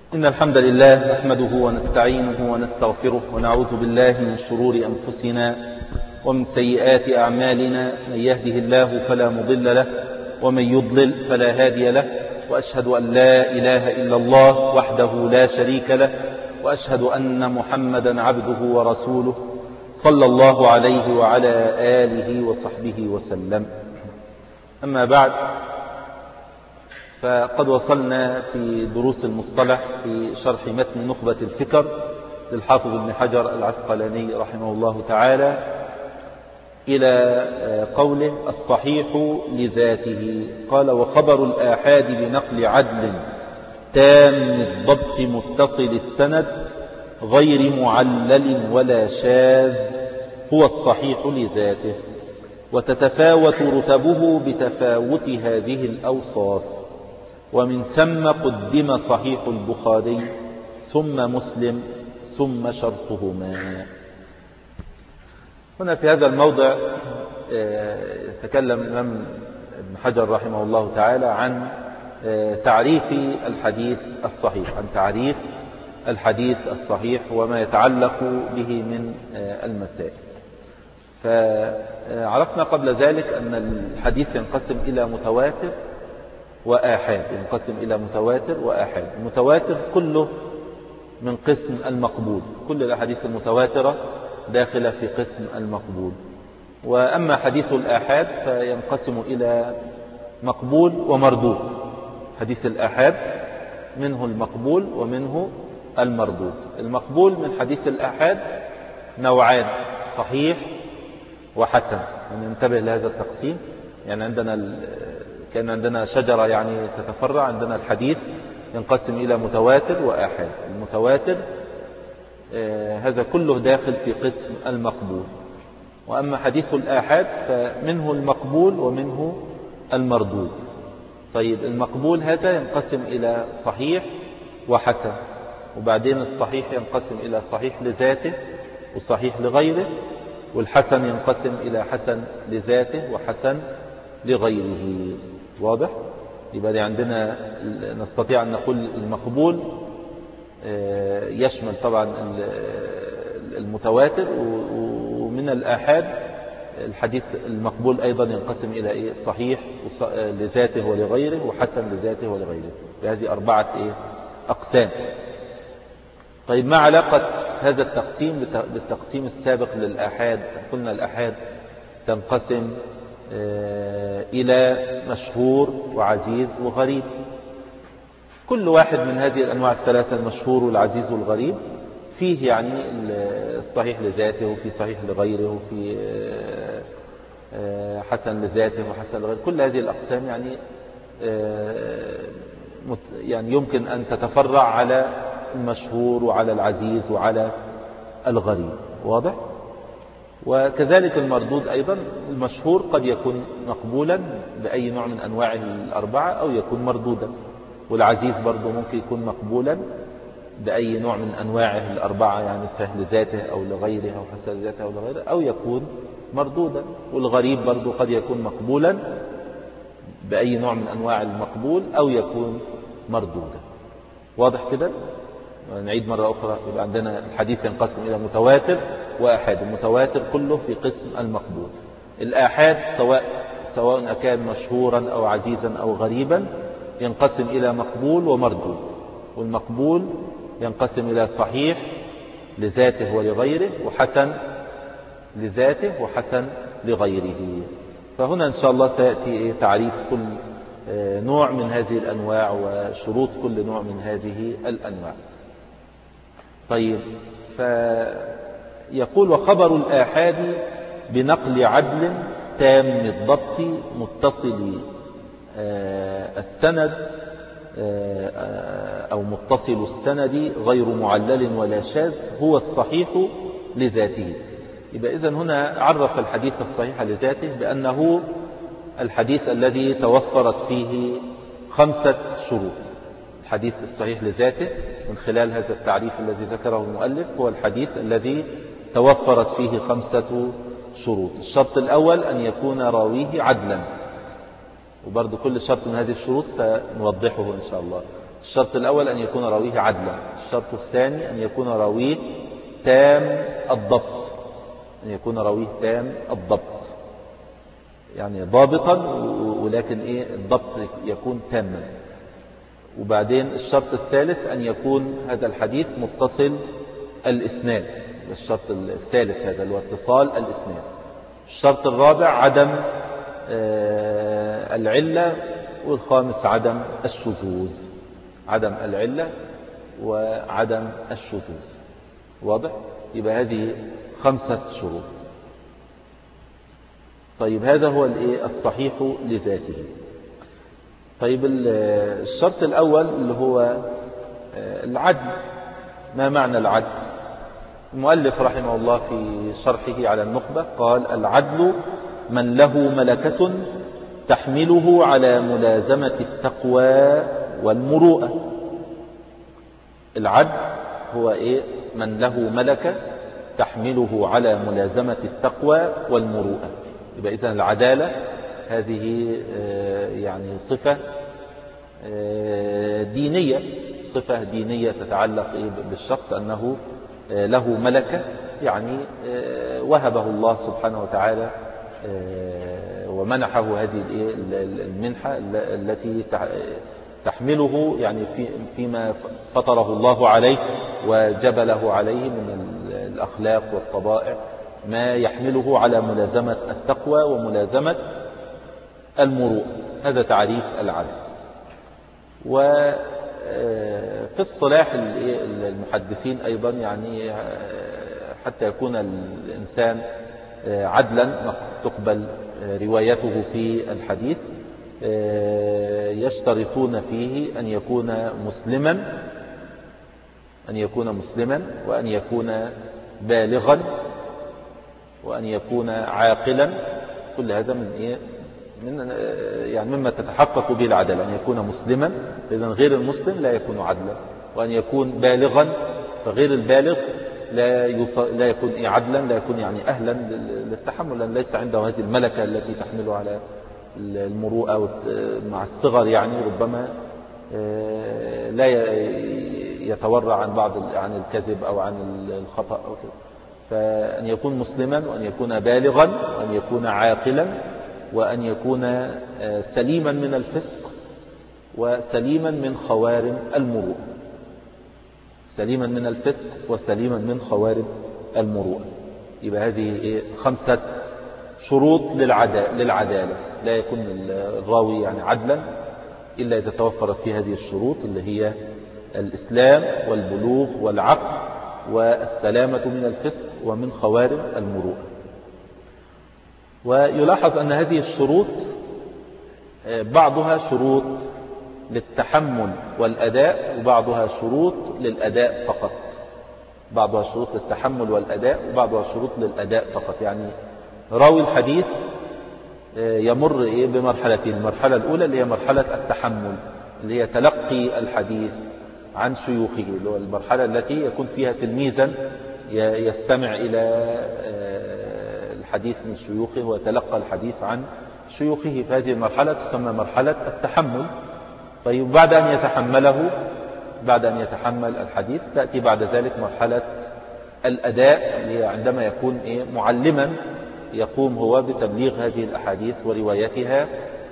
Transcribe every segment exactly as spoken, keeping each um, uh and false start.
إن الحمد لله نحمده ونستعينه ونستغفره ونعوذ بالله من شرور أنفسنا ومن سيئات أعمالنا. من يهده الله فلا مضل له ومن يضلل فلا هادي له، وأشهد أن لا إله إلا الله وحده لا شريك له، وأشهد أن محمدا عبده ورسوله صلى الله عليه وعلى آله وصحبه وسلم. أما بعد، فقد وصلنا في دروس المصطلح في شرح متن نخبة الفكر للحافظ ابن حجر العسقلاني رحمه الله تعالى إلى قوله الصحيح لذاته. قال: وخبر الآحاد بنقل عدل تام الضبط متصل السند غير معلل ولا شاذ هو الصحيح لذاته، وتتفاوت رتبه بتفاوت هذه الأوصاف، ومن ثم قدم صحيح البخاري ثم مسلم ثم شرطهما. هنا في هذا الموضع يتكلم الإمام ابن حجر رحمه الله تعالى عن تعريف الحديث الصحيح، عن تعريف الحديث الصحيح وما يتعلق به من المسائل. فعرفنا قبل ذلك أن الحديث ينقسم إلى متواتر وآحاد، ينقسم إلى متواتر وآحاد. المتواتر كله من قسم المقبول، كل الأحاديث المتواترة داخلة في قسم المقبول. وأما حديث الآحاد فينقسم إلى مقبول ومردود. حديث الآحاد منه المقبول ومنه المردود. المقبول من حديث الآحاد نوعان: صحيح وحسن. ننتبه لهذا التقسيم، يعني عندنا كان عندنا شجرة يعني تتفرع. عندنا الحديث ينقسم إلى متواتر وآحاد. المتواتر آه هذا كله داخل في قسم المقبول. وأما حديث الآحاد فمنه المقبول ومنه المردود. طيب، المقبول هذا ينقسم إلى صحيح وحسن، وبعدين الصحيح ينقسم إلى صحيح لذاته وصحيح لغيره، والحسن ينقسم إلى حسن لذاته وحسن لغيره. واضح؟ يبقى عندنا نستطيع أن نقول المقبول يشمل طبعا المتواتر، ومن الآحاد الحديث المقبول أيضا ينقسم إلى إيه؟ صحيح لذاته ولغيره وحسن لذاته ولغيره. بهذه أربعة إيه؟ أقسام. طيب، ما علاقة هذا التقسيم بالتقسيم السابق للآحاد؟ قلنا الآحاد تنقسم إلى مشهور وعزيز وغريب. كل واحد من هذه الأنواع الثلاثة، المشهور والعزيز والغريب، فيه يعني الصحيح لذاته وفي صحيح لغيره وفي حسن لذاته وحسن لغيره. كل هذه الأقسام يعني يعني يمكن أن تتفرع على المشهور وعلى العزيز وعلى الغريب. واضح؟ وكذلك المردود أيضا. المشهور قد يكون مقبولا بأي نوع من أنواع الأربعة أو يكون مردودا، والعزيز برضو ممكن يكون مقبولا بأي نوع من أنواع الأربعة، يعني صحيح لذاته أو لغيره أو حسن لذاته أو لغيره، أو يكون مردودا. والغريب برضو قد يكون مقبولا بأي نوع من أنواع المقبول أو يكون مردودا. واضح كده؟ نعيد مرة أخرى. يبقى عندنا الحديث ينقسم إلى متواتر وآحاد. المتواتر كله في قسم المقبول. الآحاد سواء سواء كان مشهورا أو عزيزا أو غريبا ينقسم إلى مقبول ومردود. والمقبول ينقسم إلى صحيح لذاته ولغيره وحسن لذاته وحسن لغيره. فهنا إن شاء الله سيأتي تعريف كل نوع من هذه الأنواع وشروط كل نوع من هذه الأنواع. طيب، فيقول: وخبر الآحاد بنقل عدل تام الضبط متصل السند أو متصل السند غير معلل ولا شاذ هو الصحيح لذاته. يبقى إذن هنا عرف الحديث الصحيح لذاته بأنه الحديث الذي توفرت فيه خمسة شروط. الحديث الصحيح لذاته من خلال هذا التعريف الذي ذكره المؤلف هو الحديث الذي توفرت فيه خمسة شروط. الشرط الأول أن يكون راويه عدلا، وبرضو كل شرط من هذه الشروط سنوضحه إن شاء الله. الشرط الأول أن يكون راويه عدلا. الشرط الثاني أن يكون راويه تام الضبط، أن يكون راويه تام الضبط يعني ضابطا ولكن إيه الضبط يكون تاما. وبعدين الشرط الثالث أن يكون هذا الحديث متصل الإسناد، الشرط الثالث هذا هو اتصال الإسناد. الشرط الرابع عدم العلة، والخامس عدم الشذوذ، عدم العلة وعدم الشذوذ. واضح؟ يبقى هذه خمسة شروط. طيب هذا هو الصحيح لذاته. طيب الشرط الأول اللي هو العدل. ما معنى العدل؟ المؤلف رحمه الله في شرحه على النخبة قال: العدل من له ملكة تحمله على ملازمة التقوى والمروءة. العدل هو إيه؟ من له ملكة تحمله على ملازمة التقوى والمروءة. يبقى إذن العدالة هذه يعني صفة دينية، صفة دينية تتعلق بالشخص أنه له ملكة، يعني وهبه الله سبحانه وتعالى ومنحه هذه المنحة التي تحمله يعني فيما فطره الله عليه وجبله عليه من الأخلاق والطبائع، ما يحمله على ملازمة التقوى وملازمة المروءة. هذا تعريف العدل. وفي اصطلاح المحدثين أيضا يعني حتى يكون الإنسان عدلا تقبل روايته في الحديث يشترطون فيه أن يكون مسلما، أن يكون مسلما وأن يكون بالغا وأن يكون عاقلا. كل هذا من إيه؟ من يعني مما تتحقق به العدالة، أن يكون مسلما، إذن غير المسلم لا يكون عدلا، وأن يكون بالغا، فغير البالغ لا لا يكون إيه عدلا، لا يكون يعني أهلا للتحمل، لأن ليس عنده هذه الملكة التي تحمله على المروءة مع الصغر، يعني ربما لا يتورع عن بعض عن الكذب أو عن الخطأ أو كده. فأن يكون مسلما وأن يكون بالغا وأن يكون عاقلا وأن يكون سليما من الفسق وسليما من خوارم المروءة، سليما من الفسق وسليما من خوارم المروءة. يبقى هذه خمسة شروط للعدالة. لا يكون الراوي يعني عدلا إلا إذا توفرت فيه هذه الشروط اللي هي الإسلام والبلوغ والعقل والسلامة من الفسق ومن خوارم المروءة. ويلاحظ أن هذه الشروط بعضها شروط للتحمل والأداء وبعضها شروط للأداء فقط، بعضها شروط للتحمل والأداء وبعضها شروط للأداء فقط. يعني راوي الحديث يمر إيه بمرحلتين: المرحلة الأولى اللي هي مرحلة التحمل، اللي هي تلقي الحديث عن شيوخه، اللي هو المرحلة التي يكون فيها تلميذا يستمع إلى الحديث من شيوخه وتلقى الحديث عن شيوخه. في هذه المرحلة تسمى مرحلة التحمل. طيب بعد أن يتحمله، بعد أن يتحمل الحديث تأتي بعد ذلك مرحلة الأداء، اللي هي عندما يكون إيه معلما، يقوم هو بتبليغ هذه الأحاديث وروايتها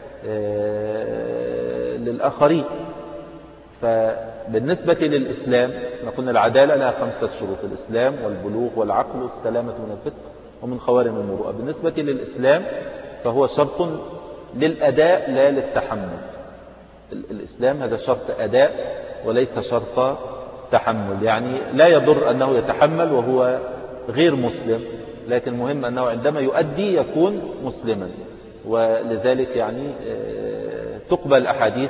للآخرين. فبالنسبة للإسلام نقول العدالة لها خمسة شروط: الإسلام والبلوغ والعقل والسلامة من الفسق ومن خوارم المروءة. بالنسبة للإسلام فهو شرط للأداء لا للتحمل. الإسلام هذا شرط أداء وليس شرط تحمل، يعني لا يضر أنه يتحمل وهو غير مسلم، لكن المهم أنه عندما يؤدي يكون مسلما. ولذلك يعني تقبل أحاديث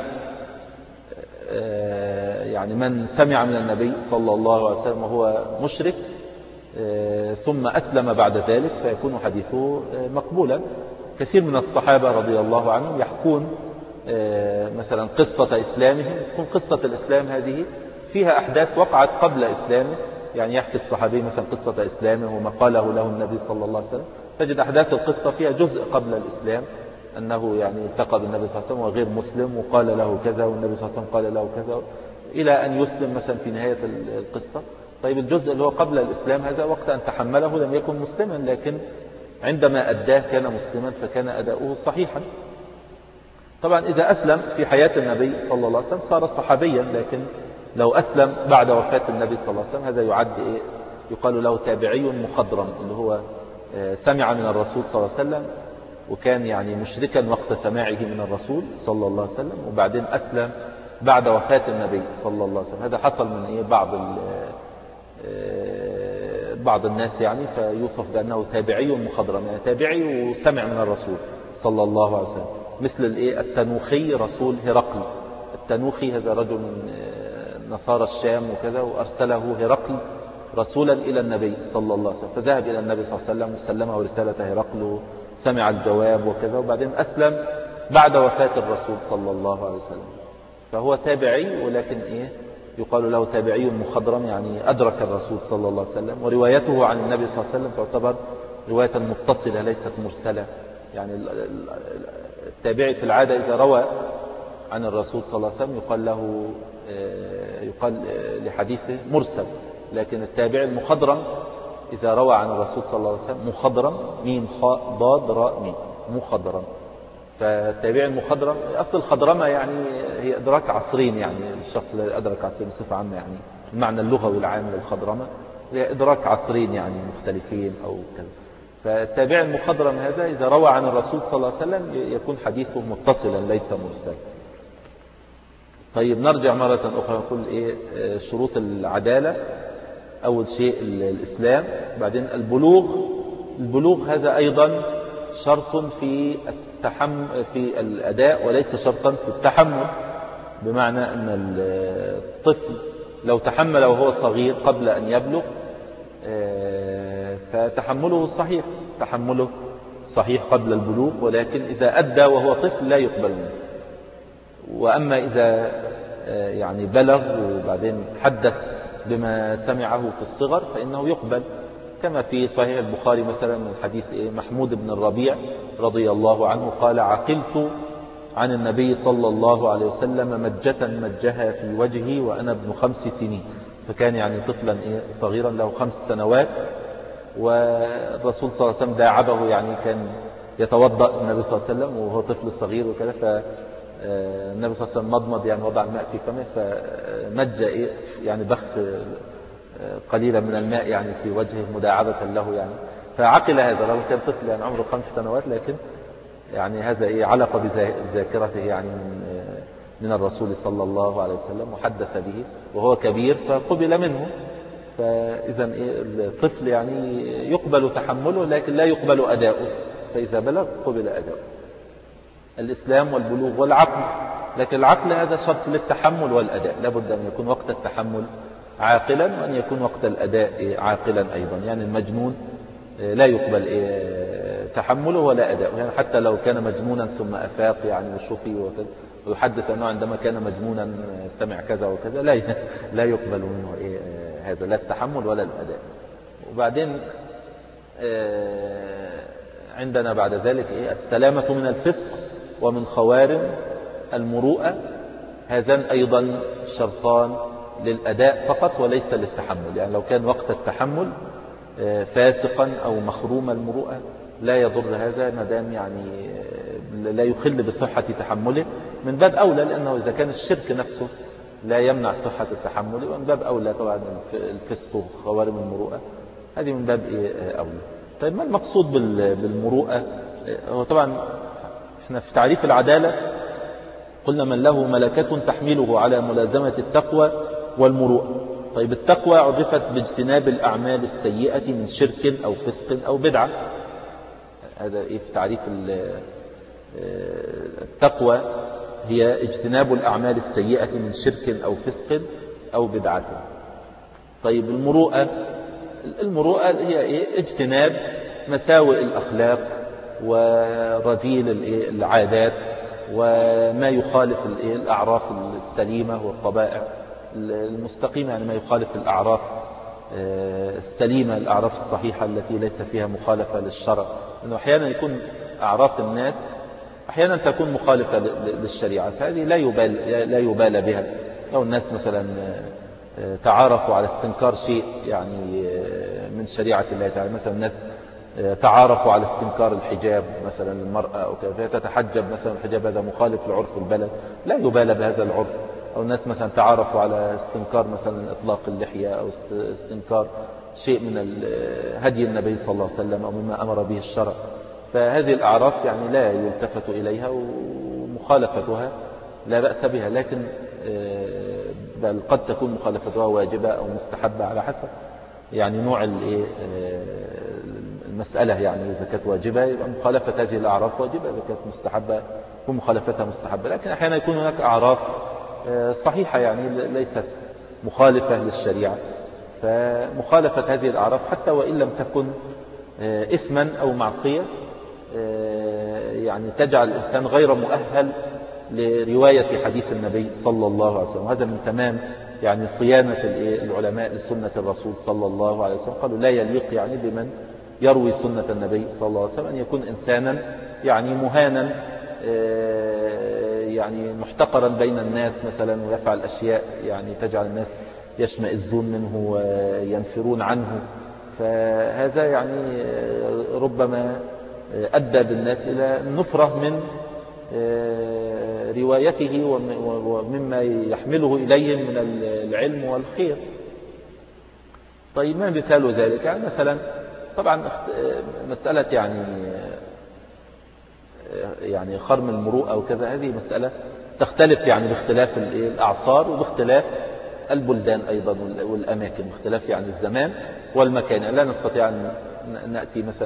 يعني من سمع من النبي صلى الله عليه وسلم وهو مشرك ثم أسلم بعد ذلك فيكون حديثه مقبولا. كثير من الصحابة رضي الله عنهم يحكون مثلا قصة إسلامهم، تكون قصة الإسلام هذه فيها أحداث وقعت قبل إسلامه. يعني يحكي الصحابي مثلا قصة إسلامه وما قاله له النبي صلى الله عليه وسلم، تجد أحداث القصة فيها جزء قبل الإسلام، أنه يعني التقى بالنبي صلى الله عليه وسلم وغير مسلم وقال له كذا والنبي صلى الله عليه وسلم قال له كذا، إلى أن يسلم مثلا في نهاية القصة. طيب الجزء اللي هو قبل الإسلام هذا وقت أن تحمله لم يكن مسلما، لكن عندما أداه كان مسلما فكان أداؤه صحيحا. طبعا إذا أسلم في حياة النبي صلى الله عليه وسلم صار صحابيا، لكن لو أسلم بعد وفاة النبي صلى الله عليه وسلم هذا يعد إيه؟ يقال له تابعي مخضرم، اللي هو سمع من الرسول صلى الله عليه وسلم وكان يعني مشركا وقت سماعه من الرسول صلى الله عليه وسلم، وبعدين أسلم بعد وفاة النبي صلى الله عليه وسلم. هذا حصل من إيه؟ بعض بعض الناس يعني، فيوصف بأنه تابعي مخضرم، يعني تابعي وسمع من الرسول صلى الله عليه وسلم. مثل الإيه؟ التنوخي رسول هرقل. التنوخي هذا رجل من نصارى الشام وكذا، وأرسله هرقل رسولا إلى النبي صلى الله عليه وسلم، فذهب إلى النبي صلى الله عليه وسلم وسلمه رسالة هرقل، سمع الجواب وكذا، وبعدين أسلم بعد وفاة الرسول صلى الله عليه وسلم. فهو تابعي، ولكن إيه؟ يقال له تابعي مخضرم، يعني أدرك الرسول صلى الله عليه وسلم، وروايته عن النبي صلى الله عليه وسلم تعتبر رواية متصلة ليست مرسلة. يعني التابعي في العادة إذا روى عن الرسول صلى الله عليه وسلم يقال له يقال لحديثه مرسل، لكن التابعي المخضرم إذا روى عن الرسول صلى الله عليه وسلم مخضرم، ميم خاء ضاد راء ميم مخضرم. فالتابعي المخضرم أصل الخضرمة يعني هي إدراك عصرين، يعني الشخص الذي أدرك عصرين بصفة عامة، يعني المعنى اللغوي العام للخضرمة هي إدراك عصرين يعني مختلفين أو كذا. فالتابعي المخضرم هذا إذا روى عن الرسول صلى الله عليه وسلم يكون حديثه متصلا ليس مرسل. طيب نرجع مرة أخرى نقول إيه شروط العدالة. أول شيء الإسلام، بعدين البلوغ. البلوغ هذا أيضا شرط في التحمل في الأداء وليس شرطا في التحمل، بمعنى أن الطفل لو تحمل وهو صغير قبل أن يبلغ فتحمله صحيح، تحمله صحيح قبل البلوغ، ولكن إذا أدى وهو طفل لا يقبل منه. وأما إذا يعني بلغ وبعدين حدث بما سمعه في الصغر فإنه يقبل، كما في صحيح البخاري مثلا من حديث إيه؟ محمود بن الربيع رضي الله عنه قال: عقلت عن النبي صلى الله عليه وسلم مجة مجها في وجهي وأنا ابن خمس سنين. فكان يعني طفلا إيه؟ صغيرا له خمس سنوات، والرسول صلى الله عليه وسلم داعبه، يعني كان يتوضأ النبي صلى الله عليه وسلم وهو طفل صغير وكذا، فالنبي صلى الله عليه وسلم مضمض يعني وضع الماء في فمه فمج إيه؟ يعني بخ قليلا من الماء يعني في وجهه مداعبة له يعني. فعقل هذا لو كان طفل يعني عمره خمس سنوات، لكن يعني هذا إيه؟ علق بذاكرته يعني من من الرسول صلى الله عليه وسلم وحدث به وهو كبير فقبل منه. فإذا إيه؟ الطفل يعني يقبل تحمله لكن لا يقبل أداؤه، فإذا بلغ قبل أداؤه. الإسلام والبلوغ والعقل، لكن العقل هذا شرط للتحمل والأداء، لابد أن يكون وقت التحمل عاقلا وأن يكون وقت الأداء عاقلا أيضا. يعني المجنون لا يقبل تحمله ولا أداؤه، يعني حتى لو كان مجنونا ثم أفاق يعني وشفي وكذا ويحدث أنه عندما كان مجنونا سمع كذا وكذا لا لا يقبل منه هذا، لا التحمل ولا الأداء. وبعدين عندنا بعد ذلك السلامة من الفسق ومن خوارم المروءة. هذان أيضا شرطان للأداء فقط وليس للتحمل. يعني لو كان وقت التحمل فاسقا أو مخروم المروءة لا يضر هذا ما دام يعني لا يخل بصحة تحمله، من باب أولى، لأنه إذا كان الشرك نفسه لا يمنع صحة التحمل، ومن باب أولى طبعا الفسق وخوارم المروءة هذه من باب أولى. طيب ما المقصود بالمروءة؟ هو طبعا احنا في تعريف العدالة قلنا من له ملكة تحمله على ملازمة التقوى والمروءة. طيب التقوى عرفت باجتناب الأعمال السيئة من شرك أو فسق أو بدعة. هذا إيه في تعريف التقوى؟ هي اجتناب الأعمال السيئة من شرك أو فسق أو بدعة. طيب المروءة، المروءة هي إيه؟ اجتناب مساوئ الأخلاق ورذيل العادات وما يخالف الأعراف السليمة والطبائع المستقيمة، يعني ما يخالف الأعراف السليمة، الأعراف الصحيحة التي ليس فيها مخالفة للشرع. لأنه أحيانا يكون أعراف الناس أحيانا تكون مخالفة للشريعة، فهذه لا يبال لا يبال بها، لو الناس مثلا تعارفوا على استنكار شيء يعني من شريعة الله تعالى، مثلا الناس تعارفوا على استنكار الحجاب مثلا المرأة أو كذا، فتتحجب مثلا الحجاب هذا مخالف لعرف البلد، لا يبالى بهذا العرف. أو الناس مثلا تعارفوا على استنكار مثلا إطلاق اللحية أو استنكار شيء من هدي النبي صلى الله عليه وسلم أو مما أمر به الشرع، فهذه الأعراف يعني لا يلتفت إليها ومخالفتها لا بأس بها، لكن بل قد تكون مخالفتها واجبة أو مستحبة على حسب يعني نوع المسألة. يعني إذا كانت واجبة يبقى مخالفة هذه الأعراف واجبة، إذا كانت مستحبة ومخالفتها مستحبة. لكن أحيانا يكون هناك أعراف صحيحة يعني ليست مخالفة للشريعة، فمخالفة هذه الأعراف حتى وإن لم تكن إثما أو معصية يعني تجعل الإنسان غير مؤهل لرواية حديث النبي صلى الله عليه وسلم. هذا من تمام يعني صيانة العلماء لسنة الرسول صلى الله عليه وسلم. قالوا لا يليق يعني بمن يروي سنة النبي صلى الله عليه وسلم أن يكون إنسانا يعني مهانا يعني محتقرا بين الناس مثلا، ويفعل أشياء يعني تجعل الناس يشمئزون منه وينفرون عنه، فهذا يعني ربما أدى بالناس إلى النفرة من روايته ومما يحمله إليهم من العلم والخير. طيب ما مثال ذلك؟ يعني مثلا طبعا مسألة يعني يعني خرم المروءة وكذا، هذه مسألة تختلف يعني باختلاف الأعصار وباختلاف البلدان أيضا والأماكن، باختلاف يعني الزمان والمكان. يعني لا نستطيع أن نأتي مثلا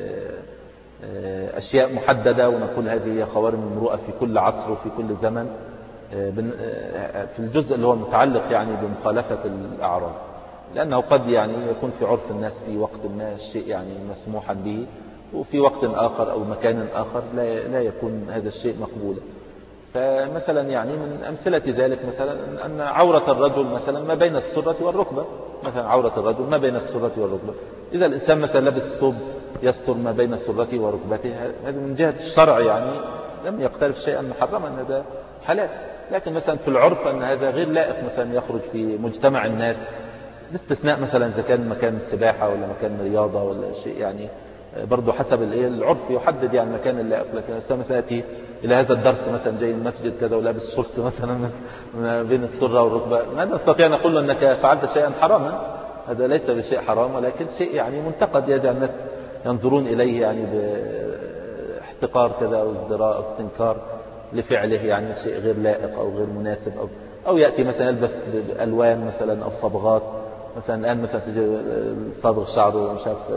بأشياء محددة ونقول هذه هي خوارم المروءة في كل عصر وفي كل زمن في الجزء اللي هو متعلق يعني بمخالفة الأعراف، لأنه قد يعني يكون في عرف الناس في وقت ما الشيء يعني مسموحا به، وفي وقت آخر أو مكان آخر لا لا يكون هذا الشيء مقبولا. فمثلا يعني من أمثلة ذلك مثلا أن عورة الرجل مثلا ما بين السرة والركبة، مثلا عورة الرجل ما بين السرة والركبة، إذا الإنسان مثلا لبس ثوب يستر ما بين السرة وركبته، هذا من جهة الشرع يعني لم يقترف شيئا محرما، هذا حلال. لكن مثلا في العرف أن هذا غير لائق مثلا يخرج في مجتمع الناس، باستثناء مثلا إذا كان مكان سباحة ولا مكان رياضة ولا شيء يعني برضو حسب العرف يحدد يعني مكان اللائق. لكن الإنسان مثلا يأتي إلى هذا الدرس مثلا جاي المسجد كذا ولابس شورت مثلا ما بين السرة والركبة، ما نستطيع نقول له أنك فعلت شيئا حراما، هذا ليس بشيء حرام ولكن شيء يعني منتقد يجعل الناس ينظرون إليه يعني باحتقار كذا أو ازدراء أو استنكار لفعله، يعني شيء غير لائق أو غير مناسب، أو أو يأتي مثلا يلبس بألوان مثلا أو صبغات، مثلا الآن مثلا تجي صابغ شعره مش عارف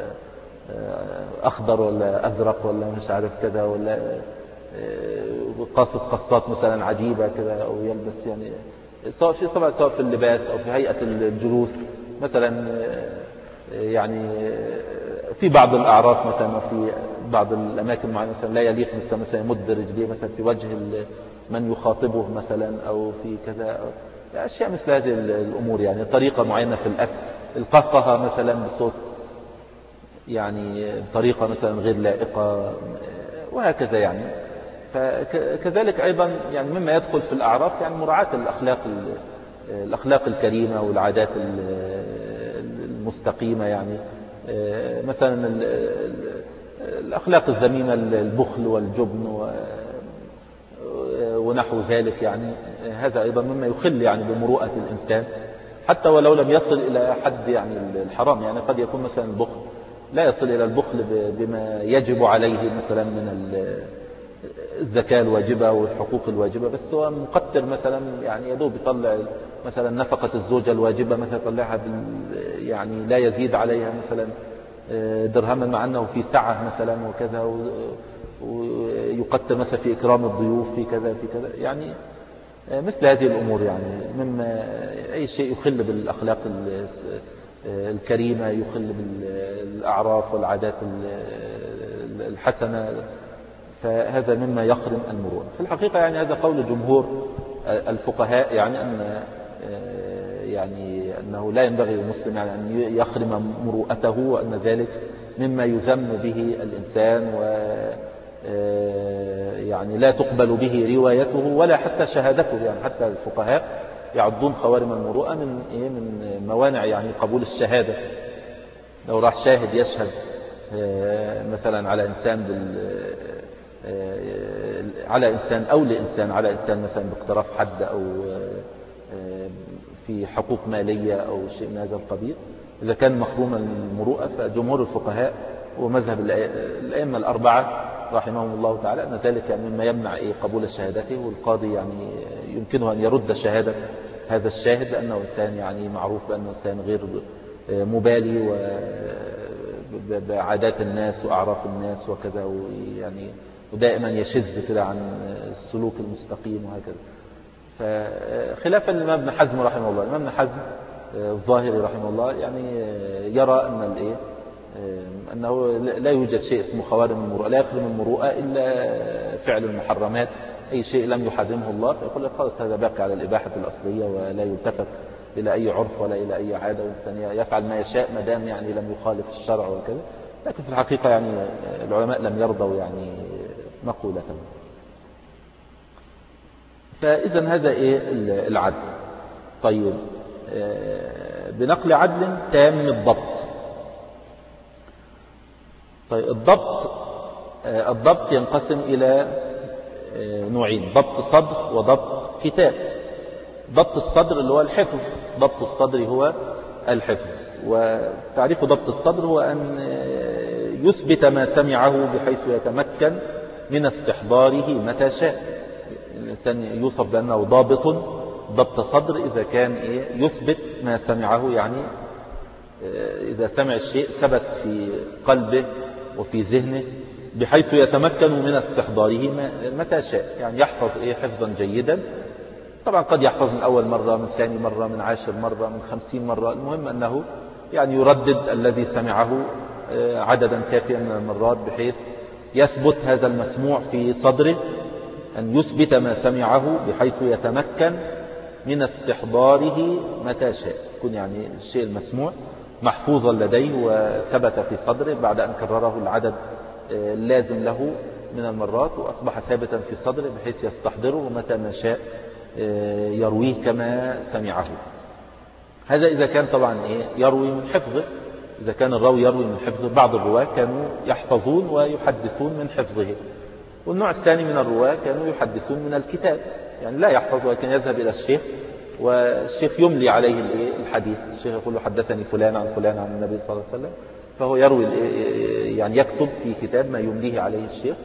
أخضر ولا أزرق ولا مش عارف كذا، ولا قاصص قصات مثلا عجيبة كذا، أو يلبس يعني سواء في طبعا سواء في اللباس أو في هيئة الجلوس مثلا، يعني في بعض الأعراف مثلا وفي بعض الأماكن معينة مثلا لا يليق مثلا مثلا يمد رجليه مثلا في وجه من يخاطبه مثلا أو في كذا، أشياء مثل هذه الأمور، يعني طريقة معينة في الأكل، القهقه مثلا بصوت يعني طريقة مثلا غير لائقة وهكذا يعني. فكذلك أيضا يعني مما يدخل في الأعراف يعني مراعاة الأخلاق الأخلاق الكريمة والعادات المستقيمة، يعني مثلا الأخلاق الذميمة البخل والجبن ونحو ذلك، يعني هذا أيضا مما يخل يعني بمروءة الإنسان حتى ولو لم يصل إلى حد يعني الحرام. يعني قد يكون مثلا البخل لا يصل إلى البخل بما يجب عليه مثلا من الزكاة الواجبة والحقوق الواجبة، بس هو مقتر مثلا يعني يدوب يطلع مثلا نفقة الزوجة الواجبة مثلا يطلعها يعني لا يزيد عليها مثلا درهما مع أنه في سعة مثلا وكذا، ويقتر مثلا في إكرام الضيوف في كذا في كذا، يعني مثل هذه الأمور يعني مما أي شيء يخل بالأخلاق الكريمة، يخل بالأعراف والعادات الحسنة، فهذا مما يخرم المروءة. في الحقيقة يعني هذا قول جمهور الفقهاء، يعني أن يعني أنه لا ينبغي للمسلم يعني أن يخرم مروءته، وأن ذلك مما يذم به الإنسان، و يعني لا تقبل به روايته ولا حتى شهادته. يعني حتى الفقهاء يعدون خوارم المروءة من إيه من موانع يعني قبول الشهادة. لو راح شاهد يشهد مثلا على إنسان بال على إنسان أو لإنسان على إنسان مثلا باقتراف حد أو في حقوق مالية أو شيء من هذا القبيل، إذا كان مخروما المروءة، فجمهور الفقهاء ومذهب الأئمة الأربعة رحمهم الله تعالى أن ذلك يعني مما يمنع إيه قبول شهادته، والقاضي يعني يمكنه أن يرد شهادة هذا الشاهد لأنه إنسان يعني معروف بأنه إنسان غير مبالي بعادات الناس وأعراف الناس وكذا، ويعني ودائما يشذ كده عن السلوك المستقيم وهكذا. فخلافا للإمام ابن حزم رحمه الله، الإمام ابن حزم الظاهري رحمه الله يعني يرى أن الإيه أنه لا يوجد شيء اسمه خوارم المروءة، لا يخرم المروءة إلا فعل المحرمات، أي شيء لم يحرمه الله فيقول لك خلاص هذا باقي على الإباحة الأصلية ولا يلتفت إلى أي عرف ولا إلى أي عادة، والإنسان يفعل ما يشاء ما دام يعني لم يخالف الشرع وكذا. لكن في الحقيقة يعني العلماء لم يرضوا يعني مقولته. فإذا هذا إيه العدل. طيب بنقل عدل تام الضبط. طيب الضبط الضبط ينقسم إلى نوعين: ضبط صدر وضبط كتاب. ضبط الصدر اللي هو الحفظ، ضبط الصدر هو الحفظ. وتعريف ضبط الصدر هو أن يثبت ما سمعه بحيث يتمكن من استحضاره متى شاء. الإنسان يوصف بأنه ضابط ضبط صدر إذا كان يثبت ما سمعه، يعني إذا سمع الشيء ثبت في قلبه وفي ذهنه بحيث يتمكن من استحضاره متى شاء، يعني يحفظ إيه حفظا جيدا. طبعا قد يحفظ من أول مرة، من ثاني مرة، من عاشر مرة، من خمسين مرة، المهم أنه يعني يردد الذي سمعه عددا كافيا من المرات بحيث يثبت هذا المسموع في صدره، أن يثبت ما سمعه بحيث يتمكن من استحضاره متى شاء، يكون يعني الشيء المسموع محفوظا لديه وثبت في صدره بعد أن كرره العدد اللازم له من المرات، وأصبح ثابتا في صدره بحيث يستحضره متى ما شاء يرويه كما سمعه. هذا إذا كان طبعا يروي من حفظه. إذا كان الراوي يروي من حفظه، بعض الرواة كانوا يحفظون ويحدثون من حفظه. والنوع الثاني من الرواة كانوا يحدثون من الكتاب، يعني لا يحفظ ولكن يذهب إلى الشيخ والشيخ يملي عليه الحديث. الشيخ يقول له حدثني فلان عن فلان عن النبي صلى الله عليه وسلم، فهو يروي يعني يكتب في كتاب ما يمليه عليه الشيخ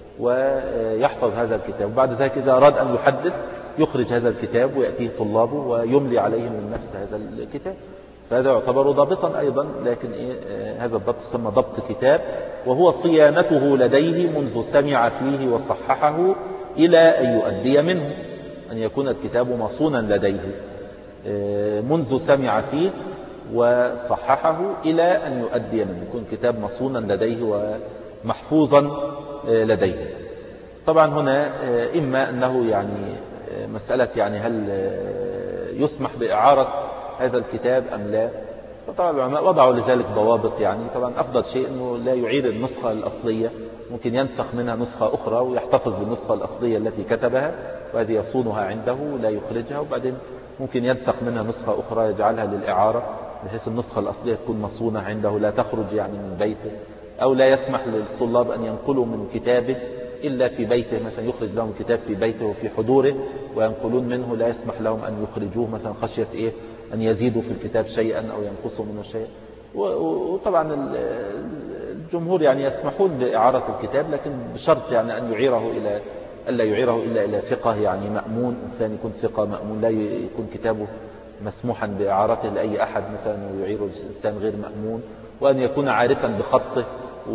ويحفظ هذا الكتاب. وبعد ذلك إذا أراد أن يحدث يخرج هذا الكتاب ويأتيه طلابه ويملي عليهم من نفس هذا الكتاب. فهذا يعتبر ضابطا أيضا، لكن إيه هذا الضبط يسمى ضبط كتاب، وهو صيانته لديه منذ سمع فيه وصححه إلى أن يؤدي منه، أن يكون الكتاب مصونا لديه منذ سمع فيه وصححه إلى أن يؤدي منه، يكون كتاب مصونا لديه ومحفوظا لديه. طبعا هنا إما أنه يعني مسألة يعني هل يسمح بإعارة هذا الكتاب أم لا، فطبعا العلماء وضعوا لذلك ضوابط. يعني طبعا أفضل شيء أنه لا يعيد النسخة الأصلية، ممكن ينسخ منها نسخة أخرى ويحتفظ بالنسخة الأصلية التي كتبها وهذه يصونها عنده لا يخرجها، وبعدين ممكن ينسخ منها نسخة أخرى يجعلها للإعارة بحيث النسخة الأصلية تكون مصونة عنده لا تخرج يعني من بيته، أو لا يسمح للطلاب أن ينقلوا من كتابه إلا في بيته، مثلا يخرج لهم كتاب في بيته وفي حضوره وينقلون منه، لا يسمح لهم أن يخرجوه مثلا خشية إيه أن يزيدوا في الكتاب شيئا أو ينقصوا منه شيئا. وطبعا الجمهور يعني يسمحون بإعارة الكتاب، لكن بشرط يعني أن يعيره إلى ألا يعيره إلا إلى ثقة يعني مأمون، إنسان يكون ثقة مأمون، لا يكون كتابه مسموحا بإعارته لأي أحد مثلا ويعيره إنسان غير مأمون، وأن يكون عارفا بخطه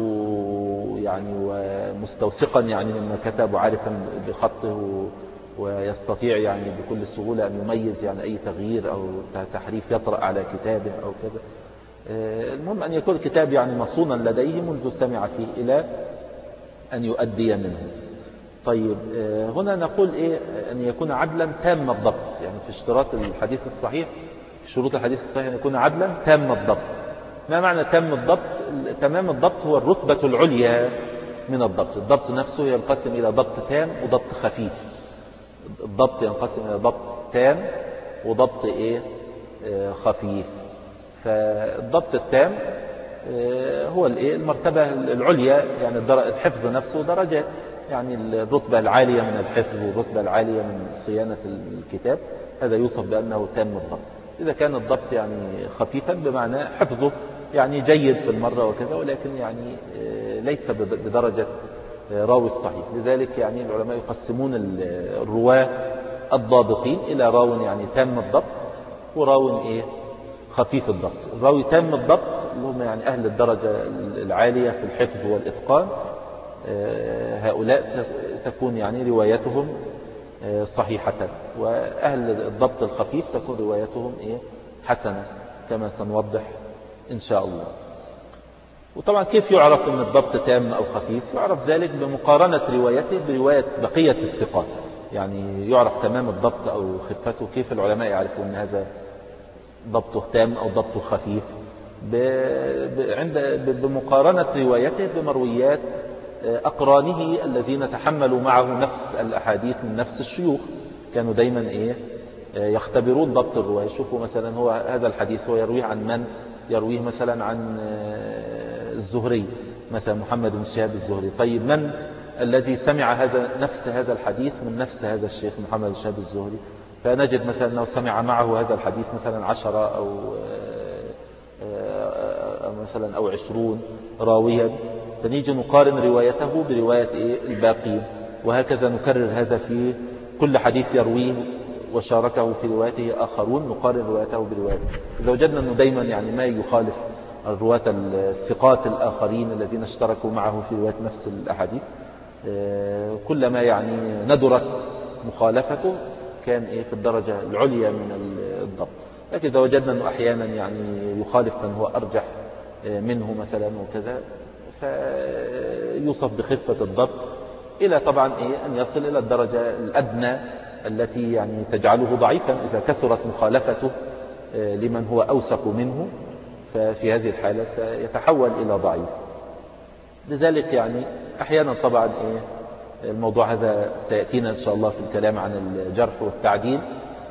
ويعني ومستوثقا يعني مما كتب وعارفا بخطه ويستطيع يعني بكل سهولة أن يميز يعني أي تغيير أو تحريف يطرأ على كتابه أو كذا. المهم أن يكون الكتاب يعني مصونا لديه منذ سمع فيه إلى أن يؤدي منه. طيب هنا نقول إيه أن يكون عدلا تام الضبط، يعني في اشتراط الحديث الصحيح، في شروط الحديث الصحيح أن يكون عدلا تام الضبط. ما معنى تام الضبط؟ تمام الضبط هو الرتبة العليا من الضبط. الضبط نفسه ينقسم إلى ضبط تام وضبط خفيف. الضبط ينقسم إلى ضبط تام وضبط إيه خفيف. فالضبط التام هو الإيه المرتبة العليا، يعني الحفظ نفسه درجات، يعني الرتبة العالية من الحفظ والرتبة العالية من صيانة الكتاب، هذا يوصف بأنه تام الضبط. إذا كان الضبط يعني خفيفا بمعنى حفظه يعني جيد في المرة وكذا، ولكن يعني ليس بدرجة راوي الصحيح. لذلك يعني العلماء يقسمون الرواة الضابطين إلى راو يعني تام الضبط وراو إيه خفيف الضبط. الراوي تام الضبط اللي هم يعني أهل الدرجة العالية في الحفظ والإتقان، هؤلاء تكون يعني روايتهم صحيحة، وأهل الضبط الخفيف تكون روايتهم إيه حسنة كما سنوضح إن شاء الله. وطبعا كيف يعرف أن الضبط تام أو خفيف؟ يعرف ذلك بمقارنة روايته برواية بقية الثقات، يعني يعرف تمام الضبط أو خفته. كيف العلماء يعرفون أن هذا ضبطه تام أو ضبطه خفيف؟ عند بمقارنة روايته بمرويات أقرانه الذين تحملوا معه نفس الأحاديث من نفس الشيوخ، كانوا دايما إيه يختبرون ضبط الرواية. شوفوا مثلا هو هذا الحديث هو يرويه عن من؟ يرويه مثلا عن الزهري، مثلا محمد بن شهاب الزهري. طيب من الذي سمع هذا نفس هذا الحديث من نفس هذا الشيخ محمد بن شهاب الزهري؟ فنجد مثلا أنه سمع معه هذا الحديث مثلا عشرة أو مثلا أو عشرون راويا، فنيجي نقارن روايته برواية إيه الباقين، وهكذا نكرر هذا في كل حديث يرويه وشاركه في روايته آخرون، نقارن روايته بروايته. إذا وجدنا أنه دايما يعني ما يخالف الرواة الثقات الآخرين الذين اشتركوا معه في رواية نفس الأحاديث، كلما يعني ندرت مخالفته كان إيه في الدرجة العليا من الضبط. لكن إذا وجدنا أنه أحيانا يعني يخالف من هو أرجح منه مثلا وكذا، فيوصف بخفة الضبط إلى طبعا إيه أن يصل إلى الدرجة الأدنى التي يعني تجعله ضعيفا إذا كثرت مخالفته لمن هو أوثق منه، ففي هذه الحالة سيتحول إلى ضعيف. لذلك يعني أحيانا طبعا إيه الموضوع هذا سيأتينا إن شاء الله في الكلام عن الجرح والتعديل،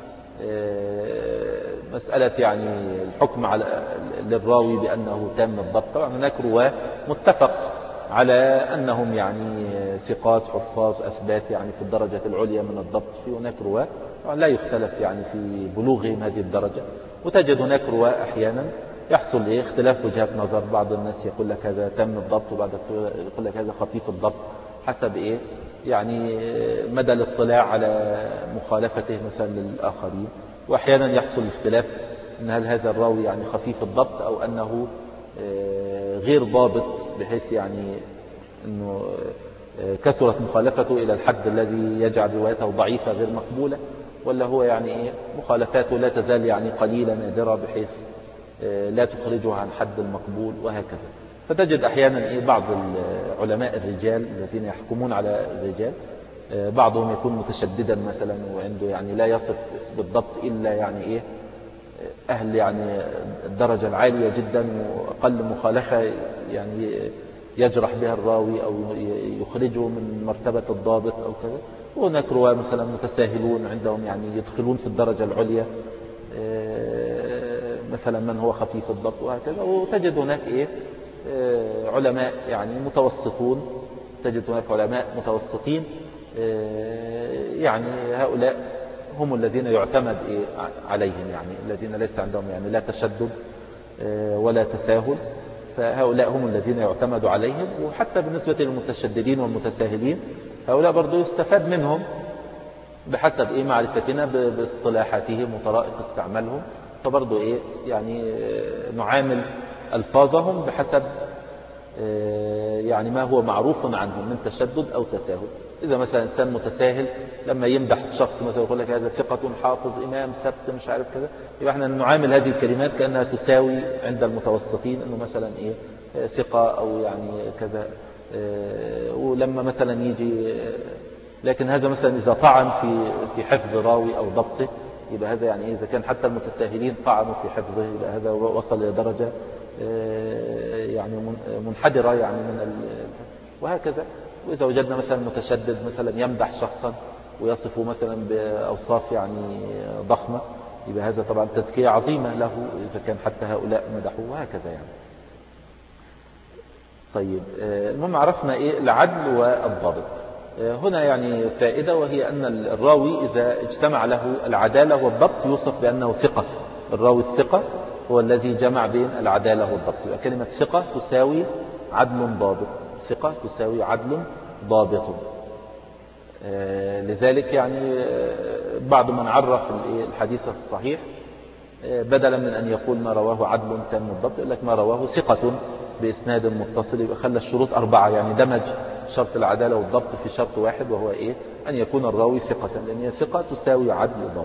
مسألة يعني الحكم على للراوي بأنه تام الضبط. طبعا هناك رواة متفق على أنهم يعني ثقات حفاظ أثبات يعني في الدرجة العليا من الضبط، في هناك رواة طبعا لا يختلف يعني في بلوغهم هذه الدرجة، وتجد هناك رواة أحيانا يحصل إيه اختلاف وجهات نظر، بعض الناس يقول لك هذا تام الضبط وبعض يقول لك هذا خفيف الضبط، حسب إيه يعني مدى الاطلاع على مخالفته مثلا للآخرين. وأحيانا يحصل اختلاف أن هل هذا الراوي يعني خفيف الضبط أو أنه غير ضابط، بحيث يعني أنه كثرت مخالفته إلى الحد الذي يجعل روايته ضعيفة غير مقبولة، ولا هو يعني إيه مخالفاته لا تزال يعني قليلة نادرة بحيث لا تخرجها عن حد المقبول وهكذا. فتجد أحيانا إيه بعض علماء الرجال الذين يحكمون على الرجال بعضهم يكون متشددا مثلا وعنده يعني لا يصف بالضبط إلا يعني إيه أهل يعني الدرجة العالية جدا وأقل مخالفة يعني يجرح بها الراوي أو يخرجه من مرتبة الضابط أو كذا. وهناك رواة مثلا متساهلون عندهم يعني يدخلون في الدرجة العليا مثلا من هو خفيف الضبط وهكذا. وتجد هناك إيه علماء يعني متوسطون، تجد هناك علماء متوسطين، يعني هؤلاء هم الذين يعتمد إيه عليهم، يعني الذين ليس عندهم يعني لا تشدد ولا تساهل، فهؤلاء هم الذين يعتمد عليهم. وحتى بالنسبة للمتشددين والمتساهلين هؤلاء برضو يستفاد منهم بحسب إيه معرفتنا باصطلاحاتهم وطرائق استعمالهم، فبرضو إيه يعني نعامل ألفاظهم بحسب يعني ما هو معروف عنهم من تشدد أو تساهل. إذا مثلا إنسان متساهل لما يمدح شخص مثلا يقول لك هذا ثقة حافظ إمام سبت مش عارف كذا، يبقى احنا نعامل هذه الكلمات كأنها تساوي عند المتوسطين أنه مثلا إيه ثقة أو يعني كذا. ولما مثلا يجي لكن هذا مثلا إذا طعن في في حفظ راوي أو ضبطه، يبقى هذا يعني إذا كان حتى المتساهلين طعنوا في حفظه يبقى هذا وصل إلى درجة يعني منحدرة يعني من وهكذا. وإذا وجدنا مثلا متشدد مثلا يمدح شخصا ويصفه مثلا بأوصاف يعني ضخمة، يبقى هذا طبعا تزكية عظيمة له إذا كان حتى هؤلاء مدحوه وهكذا يعني. طيب المهم عرفنا إيه العدل والضابط. هنا يعني فائدة، وهي أن الراوي إذا اجتمع له العدالة والضبط يوصف بأنه ثقة. الراوي الثقة هو الذي جمع بين العدالة والضبط. كلمة ثقة تساوي عدل ضابط، ثقة تساوي عدل ضابط. لذلك يعني بعض من عرف الحديث الصحيح بدلا من أن يقول ما رواه عدل تام الضبط يقول لك ما رواه ثقة بإسناد متصل، يبقى خلى الشروط أربعة، يعني دمج شرط العدالة والضبط في شرط واحد، وهو إيه؟ أن يكون الراوي ثقة، لأن هي ثقة تساوي عدل ضابط.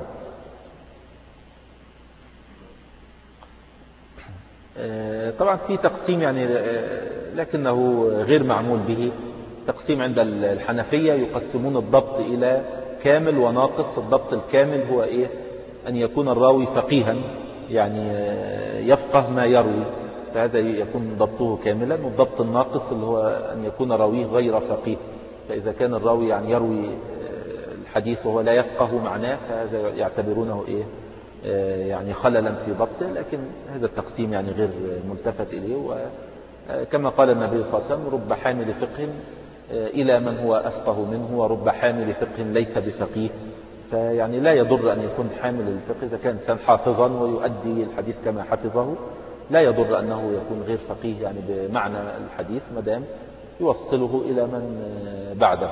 طبعا في تقسيم يعني لكنه غير معمول به، تقسيم عند الحنفية يقسمون الضبط إلى كامل وناقص. الضبط الكامل هو إيه؟ أن يكون الراوي فقيها، يعني يفقه ما يروي، فهذا يكون ضبطه كاملا. والضبط الناقص اللي هو أن يكون راويه غير فقيه، فإذا كان الراوي يعني يروي الحديث وهو لا يفقه معناه فهذا يعتبرونه إيه؟ يعني خللا في ضبطه. لكن هذا التقسيم يعني غير ملتفت إليه، وكما قال النبي صلى الله عليه وسلم رب حامل فقه إلى من هو أفقه منه، ورب حامل فقه ليس بفقيه. فيعني لا يضر أن يكون حامل الفقه إذا كان إنسان حافظا ويؤدي الحديث كما حفظه، لا يضر أنه يكون غير فقيه يعني بمعنى الحديث ما دام يوصله إلى من بعده.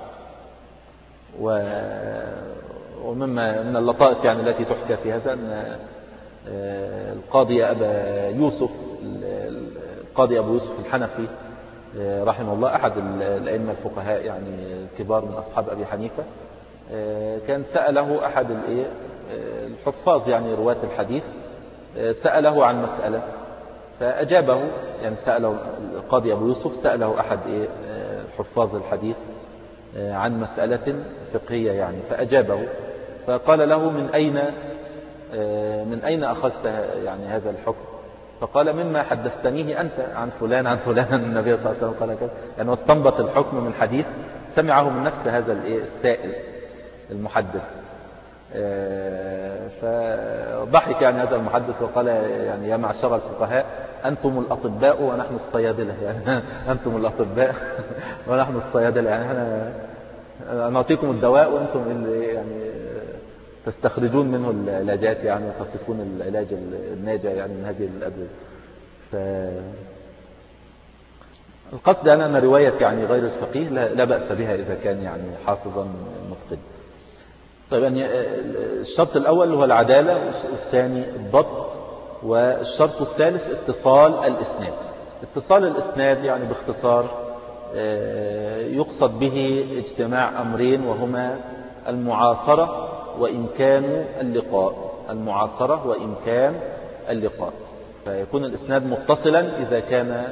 ومما من اللطائف يعني التي تحكى في هذا أن القاضي أبا يوسف القاضي أبو يوسف الحنفي رحمه الله أحد الأئمة الفقهاء يعني الكبار من أصحاب أبي حنيفة، كان سأله أحد الحفاظ يعني رواة الحديث، سأله عن مسألة فأجابه، يعني سأله القاضي أبو يوسف سأله أحد حفاظ الحديث عن مسألة فقهية يعني فأجابه، فقال له من أين من أين أخذت يعني هذا الحكم؟ فقال مما حدثتنيه أنت عن فلان عن فلان النبي صلى الله عليه وسلم قال كذا، يعني واستنبط الحكم من حديث سمعه من نفس هذا السائل المحدث. فضحك يعني هذا المحدث وقال يعني يا معشر الفقهاء أنتم الأطباء ونحن الصيادلة، يعني أنتم الأطباء ونحن الصيادلة، يعني أنا نعطيكم الدواء وأنتم اللي يعني تستخرجون منه العلاجات يعني وتصفون العلاج الناجع يعني من هذه الأدوية. القصد أن رواية يعني غير الفقيه لا بأس بها إذا كان يعني حافظا متقن. طيب يعني الشرط الأول هو العدالة، والثاني الضبط، والشرط الثالث اتصال الإسناد. اتصال الإسناد يعني باختصار يقصد به اجتماع أمرين وهما المعاصرة وإمكان اللقاء. المعاصرة وإمكان اللقاء، فيكون الإسناد متصلا إذا كان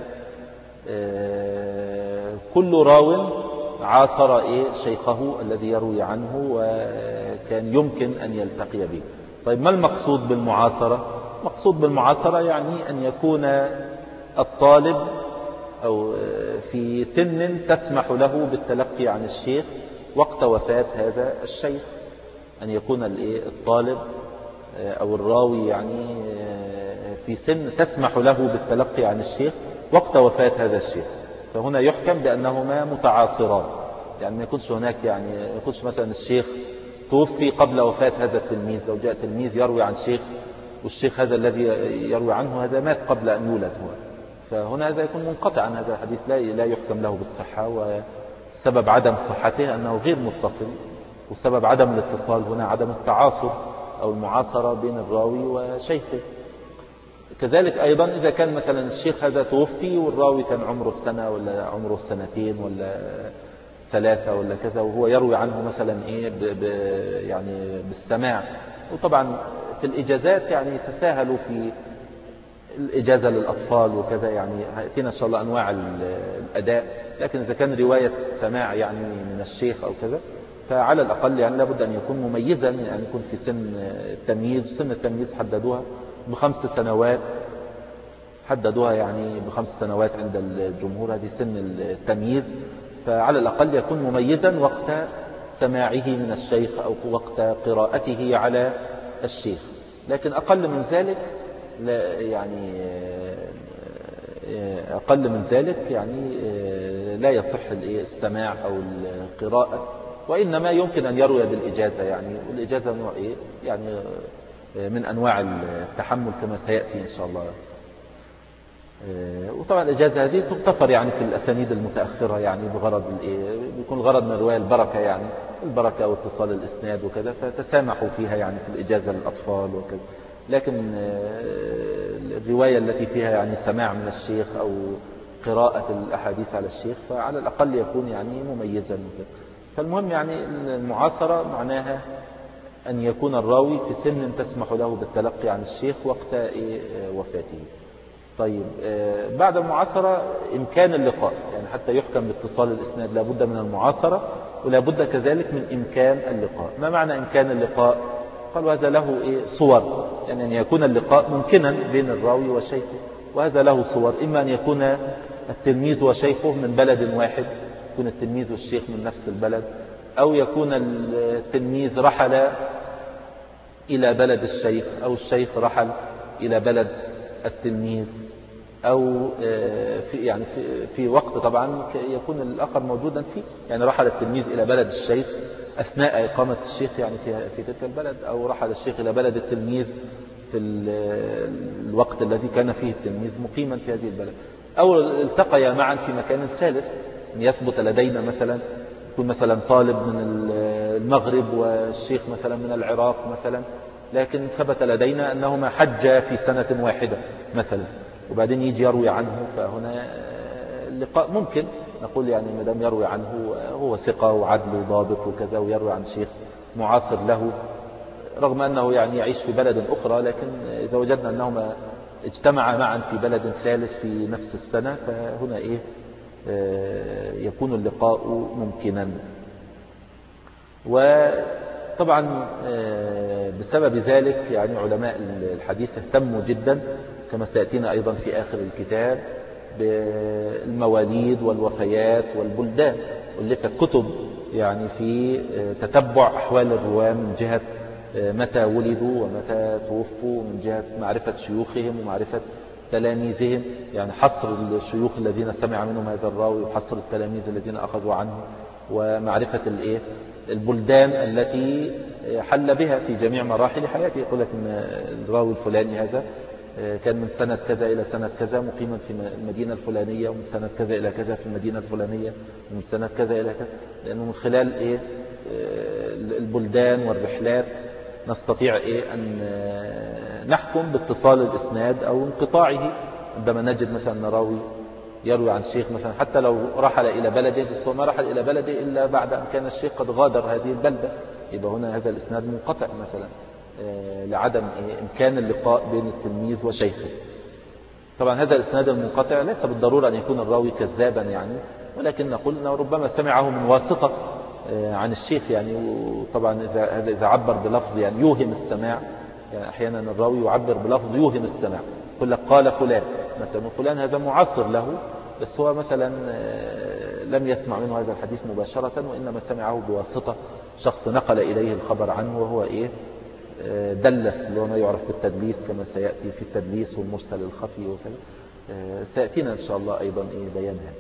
كل راو عاصر إيه شيخه الذي يروي عنه وكان يمكن أن يلتقي به. طيب ما المقصود بالمعاصرة؟ مقصود بالمعاصرة يعني أن يكون الطالب أو في سن تسمح له بالتلقي عن الشيخ وقت وفاة هذا الشيخ، أن يكون الطالب أو الراوي يعني في سن تسمح له بالتلقي عن الشيخ وقت وفاة هذا الشيخ، فهنا يحكم بأنهما متعاصران. يعني ما يكونش هناك يعني ما يكونش مثلا الشيخ توفي قبل وفاة هذا التلميذ، لو جاء تلميذ يروي عن شيخ والشيخ هذا الذي يروي عنه هذا مات قبل أن يولد هو، فهنا هذا يكون منقطعا، هذا الحديث لا لا يحكم له بالصحة، وسبب عدم صحته أنه غير متصل، وسبب عدم الاتصال هنا عدم التعاصر أو المعاصرة بين الراوي وشيخه. كذلك أيضا إذا كان مثلا الشيخ هذا توفي والراوي كان عمره سنة ولا عمره سنتين ولا ثلاثة ولا كذا، وهو يروي عنه مثلا إيه ب ب يعني بالسماع، وطبعا في الإجازات يعني تساهلوا في الإجازة للأطفال وكذا، يعني هاتينا إن شاء الله أنواع الأداء، لكن إذا كان رواية سماع يعني من الشيخ أو كذا فعلى الأقل يعني لابد أن يكون مميزا، يعني يكون في سن التمييز. سن التمييز حددوها بخمس سنوات، حددوها يعني بخمس سنوات عند الجمهور، هذه سن التمييز، فعلى الأقل يكون مميزا وقت سماعه من الشيخ أو وقت قراءته على الشيخ. لكن أقل من ذلك لا يعني أقل من ذلك يعني لا يصح السماع أو القراءة، وإنما يمكن أن يروي بالإجازة يعني، والإجازة نوع إيه يعني من أنواع التحمل كما سيأتي إن شاء الله. وطبعا الإجازة هذه تغتفر يعني في الأسانيد المتأخرة يعني بغرض الإيه، بيكون الغرض من الرواية البركة يعني، البركة واتصال الإسناد وكذا، فتسامحوا فيها يعني في الإجازة للأطفال وكذا. لكن الرواية التي فيها يعني سماع من الشيخ أو قراءة الأحاديث على الشيخ فعلى الأقل يكون يعني مميزا وكذا. فالمهم يعني المعاصرة معناها أن يكون الراوي في سن تسمح له بالتلقي عن الشيخ وقت وفاته. طيب بعد المعاصرة إمكان اللقاء، يعني حتى يحكم باتصال الإسناد لابد من المعاصرة ولابد كذلك من إمكان اللقاء. ما معنى إمكان اللقاء؟ قال وهذا له إيه صور، يعني أن يكون اللقاء ممكنا بين الراوي وشيخه، وهذا له صور، إما أن يكون التلميذ وشيخه من بلد واحد، يكون التلميذ والشيخ من نفس البلد، أو يكون التلميذ رحل إلى بلد الشيخ، أو الشيخ رحل إلى بلد التلميذ، أو في يعني في, في وقت طبعا يكون الآخر موجودا فيه، يعني رحل التلميذ إلى بلد الشيخ أثناء إقامة الشيخ يعني في في تلك البلد، أو رحل الشيخ إلى بلد التلميذ في الوقت الذي كان فيه التلميذ مقيما في هذه البلد، أو التقيا معا في مكان ثالث. يثبت لدينا مثلا يكون مثلا طالب من المغرب والشيخ مثلا من العراق مثلا، لكن ثبت لدينا أنهما حجا في سنة واحدة مثلا، وبعدين يجي يروي عنه، فهنا اللقاء ممكن نقول يعني ما دام يروي عنه هو ثقة وعدل وضابط وكذا، ويروي عن شيخ معاصر له رغم أنه يعني يعيش في بلد أخرى، لكن إذا وجدنا أنهما اجتمعا معا في بلد ثالث في نفس السنة فهنا إيه يكون اللقاء ممكنا. وطبعا بسبب ذلك يعني علماء الحديث اهتموا جدا كما سيأتينا أيضا في آخر الكتاب بالمواليد والوفيات والبلدان، واللفت كتب يعني في تتبع أحوال الرواة من جهة متى ولدوا ومتى توفوا، من جهة معرفة شيوخهم ومعرفة تلاميذهم، يعني حصر الشيوخ الذين سمع منهم هذا الراوي وحصر التلاميذ الذين أخذوا عنه، ومعرفة الايه البلدان التي حل بها في جميع مراحل حياته. يقول لك ان الراوي الفلاني هذا كان من سنة كذا إلى سنة كذا مقيما في المدينة الفلانية، ومن سنة كذا إلى كذا في المدينة الفلانية، ومن سنة كذا إلى كذا، لأنه من خلال إيه البلدان والرحلات نستطيع إيه أن نحكم باتصال الإسناد أو انقطاعه. عندما نجد مثلا راوي يروي عن شيخ مثلا حتى لو رحل إلى بلده، بس هو ما رحل إلى بلده إلا بعد أن كان الشيخ قد غادر هذه البلدة، يبقى هنا هذا الإسناد منقطع مثلا لعدم إمكان اللقاء بين التلميذ وشيخه. طبعا هذا الإسناد المنقطع ليس بالضرورة أن يكون الراوي كذابا يعني، ولكن نقول أنه ربما سمعه من واسطة عن الشيخ يعني. وطبعا إذا إذا عبر بلفظ يعني يوهم السماع، يعني أحيانا الراوي يعبر بلفظ يوهم السماع، يقول لك قال فلان مثلا، وفلان هذا معاصر له بس هو مثلا لم يسمع منه هذا الحديث مباشرة، وإنما سمعه بواسطة شخص نقل إليه الخبر عنه، وهو إيه دلس، اللي هو ما يعرف بالتدليس كما سيأتي في التدليس والمرسل الخفي وكذا. سيأتينا إن شاء الله أيضا إيه بيان هذا.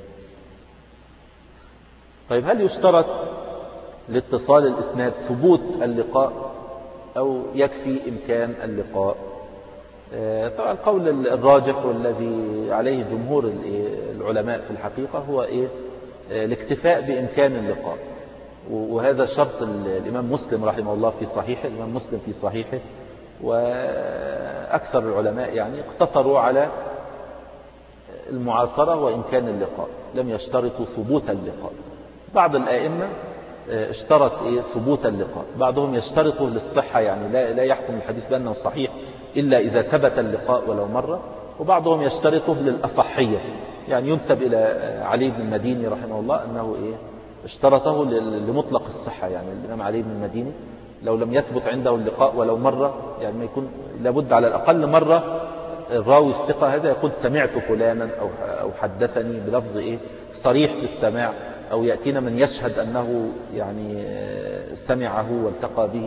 طيب هل يشترط لاتصال الإسناد ثبوت اللقاء أو يكفي إمكان اللقاء؟ طبعا القول الراجح والذي عليه جمهور العلماء في الحقيقة هو إيه الاكتفاء بإمكان اللقاء، وهذا شرط الإمام مسلم رحمه الله في صحيحه. الإمام مسلم في صحيحه وأكثر العلماء يعني اقتصروا على المعاصرة وإمكان اللقاء، لم يشترطوا ثبوت اللقاء. بعض الآئمة اشترط إيه ثبوت اللقاء، بعضهم يشترطه للصحة، يعني لا, لا يحكم الحديث بأنه صحيح إلا إذا ثبت اللقاء ولو مرة، وبعضهم يشترطه للأصحية، يعني ينسب إلى علي بن المديني رحمه الله أنه إيه اشترطه لمطلق الصحة. يعني الإمام علي بن المديني لو لم يثبت عنده اللقاء ولو مرة، يعني ما يكون لابد على الأقل مرة الراوي الثقة هذا يقول سمعت فلانا أو أو حدثني بلفظ إيه صريح في السماع، أو يأتينا من يشهد أنه يعني سمعه والتقى به.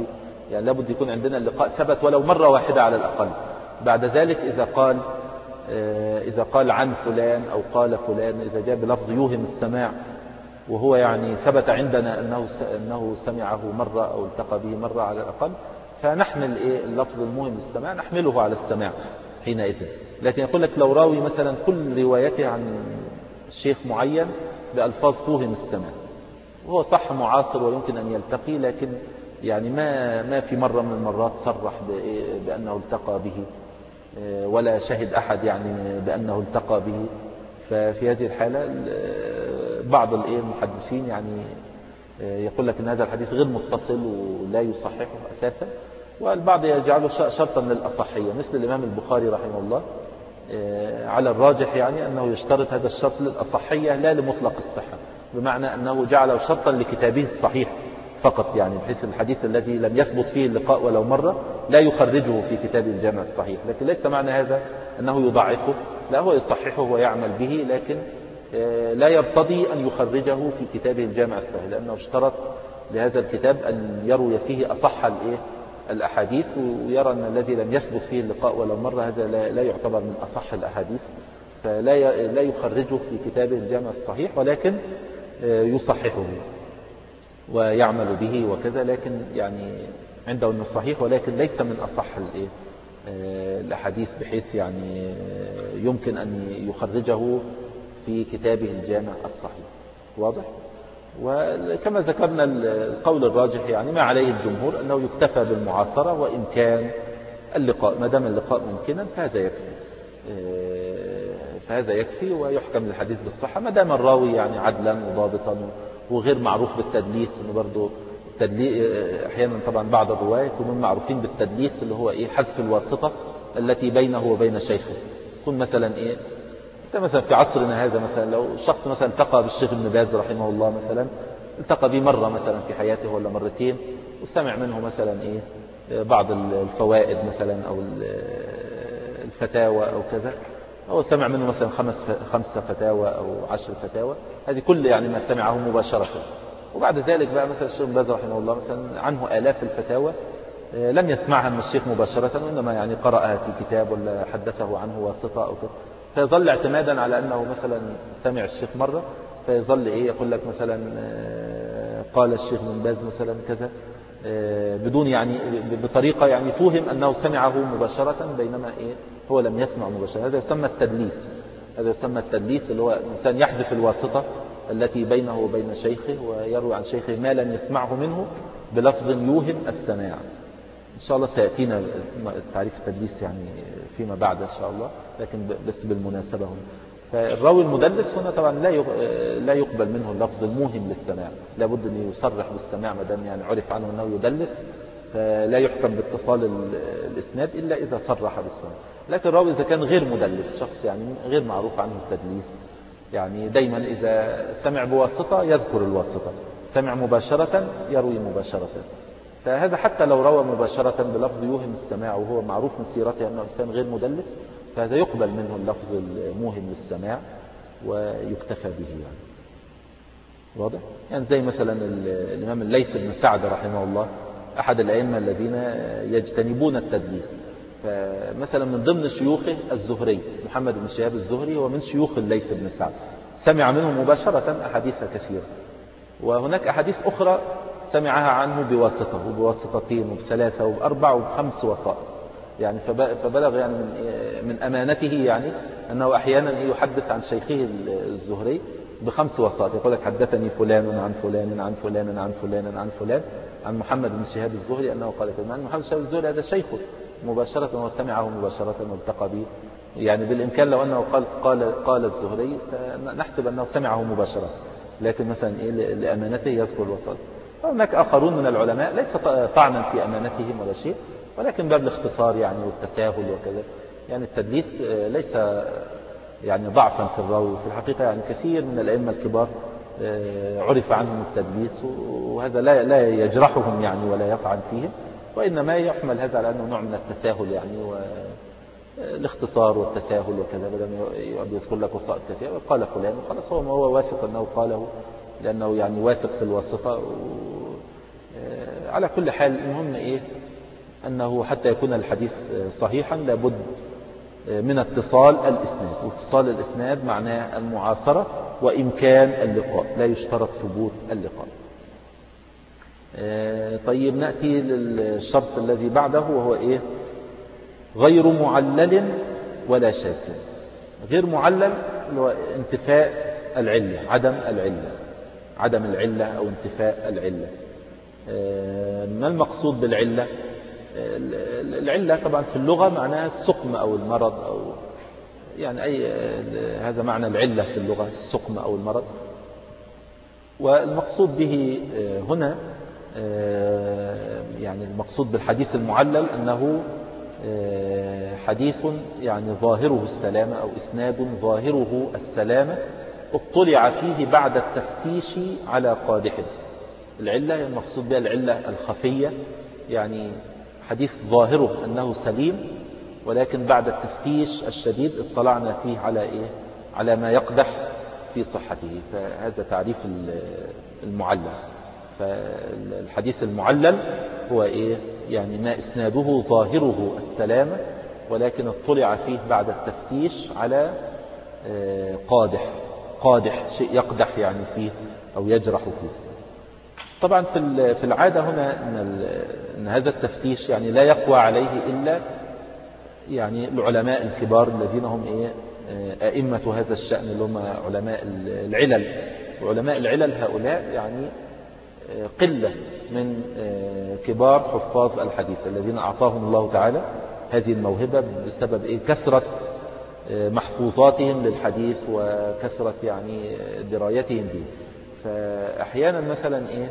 يعني لابد يكون عندنا اللقاء ثبت ولو مرة واحدة على الأقل. بعد ذلك إذا قال إذا قال عن فلان أو قال فلان، إذا جاء بلفظ يوهم السماع وهو يعني ثبت عندنا أنه أنه سمعه مرة أو التقى به مرة على الأقل، فنحمل إيه اللفظ الموهم للسماع نحمله على السماع حينئذ. لكن يقول لك لو راوي مثلا كل روايته عن شيخ معين بألفاظ توهم السماع، وهو صح معاصر ويمكن أن يلتقي، لكن يعني ما ما في مرة من المرات صرح بأنه التقى به ولا شهد أحد يعني بأنه التقى به. ففي هذه الحالة بعض المحدثين يعني يقول لك أن هذا الحديث غير متصل ولا يصححه أساسا، والبعض يجعله شرطا للأصحية، مثل الإمام البخاري رحمه الله على الراجح يعني أنه يشترط هذا الشرط للأصحية لا لمطلق الصحة، بمعنى أنه جعله شرطا لكتابه الصحيح فقط، يعني بحيث الحديث الذي لم يثبت فيه اللقاء ولو مرة لا يخرجه في كتاب الجامع الصحيح. لكن ليس معنى هذا أنه يضعفه، لا، هو يصححه ويعمل به، لكن لا يرتضي أن يخرجه في كتابه الجامع الصحيح، لأنه اشترط لهذا الكتاب أن يروي فيه أصح الأحاديث، ويرى أن الذي لم يثبت فيه اللقاء ولو مرة هذا لا يعتبر من أصح الأحاديث، فلا لا يخرجه في كتابه الجامع الصحيح، ولكن يصححه ويعمل به وكذا، لكن يعني عنده أنه صحيح ولكن ليس من أصح الأحاديث بحيث يعني يمكن أن يخرجه في كتابه الجامع الصحيح. واضح؟ وكما ذكرنا القول الراجح يعني ما عليه الجمهور أنه يكتفى بالمعاصرة وإمكان اللقاء، ما دام اللقاء ممكنا فهذا يكفي فهذا يكفي ويحكم للحديث بالصحة، ما دام الراوي يعني عدلا وضابطا وغير معروف بالتدليس. إنه برضه التدليس أحيانا طبعا بعض الرواة يكونوا معروفين بالتدليس اللي هو إيه حذف الواسطة التي بينه وبين شيخه. يكون مثلا إيه مثلا في عصرنا هذا مثلا لو شخص مثلا التقى بالشيخ ابن باز رحمه الله مثلا، التقى به مرة مثلا في حياته ولا مرتين، وسمع منه مثلا إيه بعض الفوائد مثلا أو الفتاوى أو كذا، أو سمع منه مثلا خمس خمسة فتاوى أو عشر فتاوى، هذه كل يعني ما سمعه مباشرة. وبعد ذلك بقى مثلا الشيخ ابن باز رحمه الله مثلا عنه آلاف الفتاوى لم يسمعها من الشيخ مباشرة، وإنما يعني قرأها في كتاب ولا حدثه عنه واسطة أو كذا، فيظل اعتمادا على أنه مثلا سمع الشيخ مرة، فيظل إيه يقول لك مثلا قال الشيخ ابن باز مثلا كذا بدون يعني بطريقة يعني توهم أنه سمعه مباشرة بينما إيه هو لم يسمع مباشرة. هذا يسمى التدليس، هذا يسمى التدليس اللي هو الإنسان يحذف الواسطة التي بينه وبين شيخه ويروي عن شيخه ما لم يسمعه منه بلفظ يوهم السماع. إن شاء الله سيأتينا تعريف التدليس يعني فيما بعد إن شاء الله، لكن بس بالمناسبة هنا. فالراوي المدلس هنا طبعا لا لا يقبل منه اللفظ الموهم للسماع، لابد أن يصرح بالسماع ما دام يعني عرف عنه أنه يدلس، فلا يحكم باتصال الإسناد إلا إذا صرح بالسماع. لكن الراوي إذا كان غير مدلس، شخص يعني غير معروف عنه التدليس، يعني دايما إذا سمع بواسطة يذكر الواسطة، سمع مباشرة يروي مباشرة، فهذا حتى لو روى مباشرة بلفظ يوهم السماع وهو معروف من سيرته أنه إنسان غير مدلس، فهذا يقبل منه اللفظ الموهم للسماع ويكتفى به يعني. واضح؟ يعني زي مثلا الإمام الليث بن سعد رحمه الله أحد الأئمة الذين يجتنبون التدليس، فمثلا من ضمن شيوخه الزهري محمد بن شهاب الزهري، ومن شيوخ الليث بن سعد سمع منه مباشرة أحاديث كثيرة، وهناك أحاديث أخرى سمعها عنه بواسطة وبواسطتين وبثلاثة وبأربع وبخمس وسائط، يعني فبلغ يعني من, من أمانته يعني أنه أحيانا يحدث عن شيخه الزهري بخمس وسائط، يقول لك حدثني فلان عن فلان عن فلان عن فلان عن فلان عن محمد بن شهاب الزهري أنه قال كذا، محمد بن شهاب الزهري هذا شيخه مباشرة وسمعه مباشرة والتقى به، يعني بالإمكان لو أنه قال قال قال الزهري فنحسب أنه سمعه مباشرة، لكن مثلا إيه لأمانته يذكر الوسائط. هناك آخرون من العلماء ليس طعنا في أمانتهم ولا شيء، ولكن باب الاختصار يعني والتساهل وكذا، يعني التدليس ليس يعني ضعفا في الراوي، في الحقيقة يعني كثير من الأئمة الكبار عرف عنهم التدليس، وهذا لا لا يجرحهم يعني ولا يطعن فيهم، وإنما يحمل هذا على أنه نوع من التساهل يعني والاختصار والتساهل وكذا، بدل يذكر لك وسائط كثيرة قال فلان وخلاص هو ما هو واثق أنه قاله، لأنه يعني واثق في الواسطة على كل حال المهم إيه أنه حتى يكون الحديث صحيحا لابد من اتصال الإسناد، واتصال الإسناد معناه المعاصرة وإمكان اللقاء، لا يشترط ثبوت اللقاء. طيب نأتي للشرط الذي بعده وهو إيه؟ غير معلل ولا شاذ. غير معلل هو انتفاء العلة، عدم العلة، عدم العلة أو انتفاء العلة. ما المقصود بالعلة؟ العلة طبعا في اللغة معناها السقم أو المرض، أو يعني أي هذا معنى العلة في اللغة، السقم أو المرض. والمقصود به هنا يعني المقصود بالحديث المعلل أنه حديث يعني ظاهره السلامة أو إسناد ظاهره السلامة اطلع فيه بعد التفتيش على قادح. العلة المقصود بها العلة الخفية، يعني حديث ظاهره أنه سليم ولكن بعد التفتيش الشديد اطلعنا فيه على إيه؟ على ما يقدح في صحته. فهذا تعريف المعلل. فالحديث المعلل هو إيه؟ يعني ما إسناده ظاهره السلامة ولكن اطلع فيه بعد التفتيش على قادح، قادح شيء يقدح يعني فيه أو يجرح فيه. طبعا في العادة هنا أن هذا التفتيش يعني لا يقوى عليه إلا يعني العلماء الكبار الذين هم إيه؟ أئمة هذا الشأن اللي هم علماء العلل. وعلماء العلل هؤلاء يعني قلة من كبار حفاظ الحديث الذين أعطاهم الله تعالى هذه الموهبة بسبب إيه؟ كثرة محفوظاتهم للحديث وكثرة يعني درايتهم به. فأحيانا مثلا إيه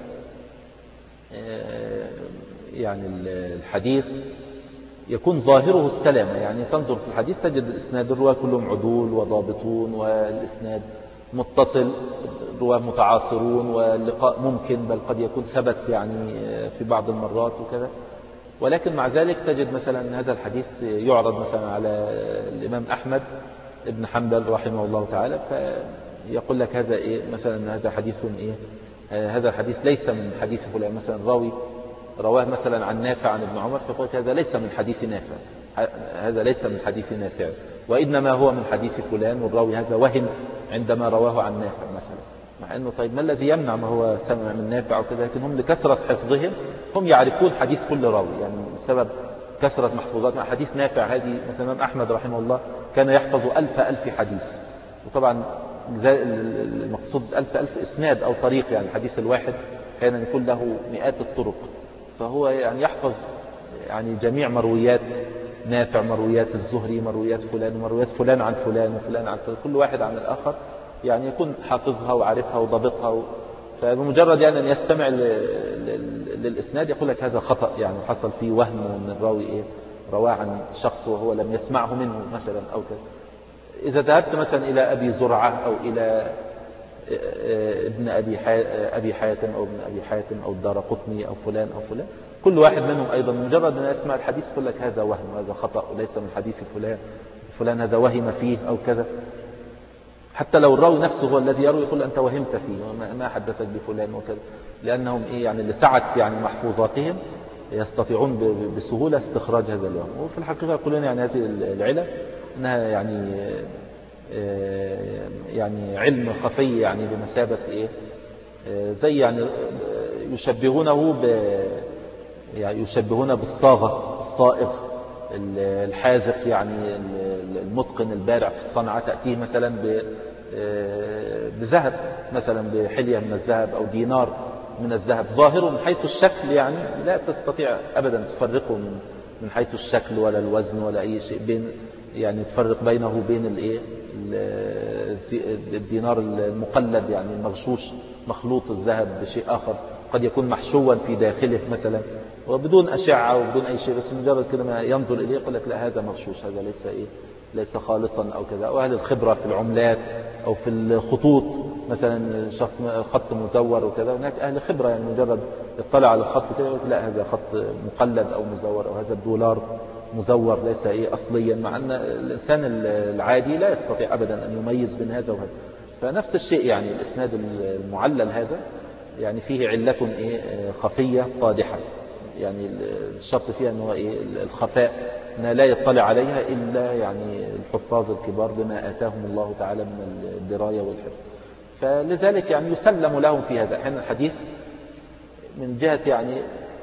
يعني الحديث يكون ظاهره السلامة، يعني تنظر في الحديث تجد الإسناد الرواة كلهم عدول وضابطون والإسناد متصل، الرواة متعاصرون واللقاء ممكن بل قد يكون ثبت يعني في بعض المرات وكذا. ولكن مع ذلك تجد مثلا هذا الحديث يعرض مثلا على الإمام أحمد ابن حنبل رحمه الله تعالى فيقول لك هذا إيه مثلا هذا حديث إيه هذا الحديث ليس من حديث فلان. مثلا راوي رواه مثلا عن نافع عن ابن عمر فيقول هذا ليس من حديث نافع، هذا ليس من حديث نافع وإنما هو من حديث فلان، والراوي هذا وهم عندما رواه عن نافع مثلا. مع أنه طيب ما الذي يمنع ما هو سمع من نافع وكذا، لكن هم لكثرة حفظهم هم يعرفون حديث كل راوي، يعني بسبب كثرة محفوظات. مع حديث نافع هذه مثلا الإمام أحمد رحمه الله كان يحفظ ألف ألف حديث، وطبعا المقصود ألف ألف إسناد أو طريق، يعني الحديث الواحد كان يكون له مئات الطرق، فهو يعني يحفظ يعني جميع مرويات نافع، مرويات الزهري، مرويات فلان، مرويات فلان عن فلان وفلان عن فلان، كل واحد عن الآخر يعني يكون حافظها وعارفها وضبطها و... فبمجرد يعني أن يستمع ل... ل... للإسناد يقول لك هذا خطأ، يعني حصل فيه وهم من الراوي إيه رواه عن شخص وهو لم يسمعه منه مثلا أو كذا. إذا ذهبت مثلا إلى أبي زرعة أو إلى ابن أبي أبي حاتم أو ابن أبي حاتم أو الدارقطني أو فلان أو فلان، كل واحد منهم أيضا مجرد أن يسمع الحديث يقول لك هذا وهم، هذا خطأ وليس من حديث فلان، فلان هذا وهم فيه أو كذا. حتى لو الراوي نفسه هو الذي يروي يقول أنت وهمت فيه ما حدثك بفلان وكذا، لأنهم إيه يعني لسعة يعني محفوظاتهم يستطيعون بسهولة استخراج هذا الوهم. وفي الحقيقة يقولون يعني هذه العلة أنها يعني يعني علم خفي، يعني بمثابة إيه زي يعني يشبهونه ب يعني يشبهونه بالصاغة، الصائغ الحاذق، يعني المتقن البارع في الصنعة، تأتيه مثلا بذهب مثلا بحلية من الذهب أو دينار من الذهب ظاهره من حيث الشكل يعني لا تستطيع أبدا تفرقه من من حيث الشكل ولا الوزن ولا أي شيء، بين يعني تفرق بينه وبين الايه الدينار المقلد يعني المغشوش مخلوط الذهب بشيء آخر قد يكون محشوا في داخله مثلا وبدون أشعة وبدون أي شيء، بس مجرد كده ما ينظر إليه يقول لك لا هذا مغشوش، هذا ليس إيه ليس خالصا أو كذا. وأهل الخبرة في العملات أو في الخطوط مثلا شخص خط مزور وكذا، هناك أهل خبرة يعني مجرد يطلع على الخط كده يقول لا هذا خط مقلد أو مزور، أو هذا الدولار مزور ليس إيه أصليا، مع أن الإنسان العادي لا يستطيع أبدا أن يميز بين هذا وهذا. فنفس الشيء يعني الإسناد المعلل هذا يعني فيه علة إيه خفية قادحة، يعني الشرط فيها أنه إيه الخفاء، أنها لا يطلع عليها إلا يعني الحفاظ الكبار بما آتاهم الله تعالى من الدراية والحفظ. فلذلك يعني يسلم لهم في هذا. أحيانا الحديث من جهة يعني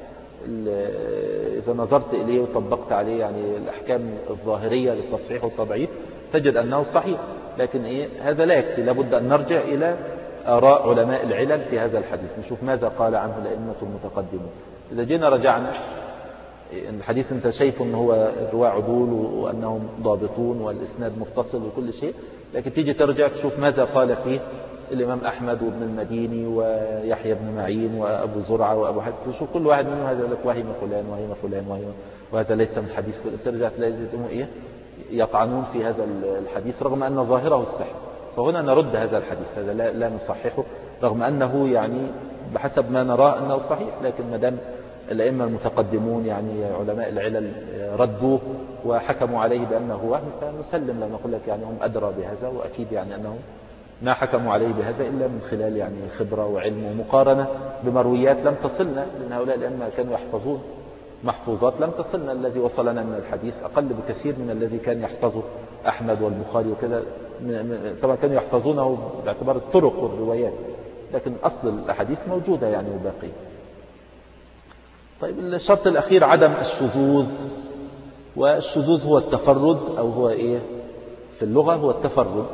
إذا نظرت إليه وطبقت عليه يعني الأحكام الظاهرية للتصحيح والتضعيف تجد أنه صحيح، لكن إيه هذا لا يكفي، لابد أن نرجع إلى آراء علماء العلل في هذا الحديث، نشوف ماذا قال عنه الأئمة المتقدمون. إذا جينا رجعنا الحديث أنت شايف أنه هو الرواة عدول وأنهم ضابطون والإسناد متصل وكل شيء، لكن تيجي ترجع تشوف ماذا قال فيه الإمام أحمد وابن المديني ويحيى بن معين وأبو زرعة وأبو حد، تشوف كل واحد منهم هذا لك وهم فلان وهم فلان وهم وهذا ليس من حديث، ترجع تلاقي إيه يطعنون في هذا الحديث رغم أن ظاهره الصحة. فهنا نرد هذا الحديث، هذا لا, لا نصححه رغم أنه يعني بحسب ما نراه أنه صحيح، لكن ما دام الأئمة المتقدمون يعني علماء العلل ردوه وحكموا عليه بأنه وهم، فنسلم لما نقول لك يعني هم أدرى بهذا، وأكيد يعني أنهم ما حكموا عليه بهذا إلا من خلال يعني خبرة وعلم ومقارنة بمرويات لم تصلنا، لأن هؤلاء الأئمة كانوا يحفظون محفوظات لم تصلنا، الذي وصلنا من الحديث أقل بكثير من الذي كان يحفظه أحمد والبخاري وكذا، طبعا كانوا يحفظونه باعتبار الطرق والروايات، لكن أصل الأحاديث موجودة يعني وباقية. طيب الشرط الأخير عدم الشذوذ، والشذوذ هو التفرد، أو هو إيه في اللغة هو التفرد،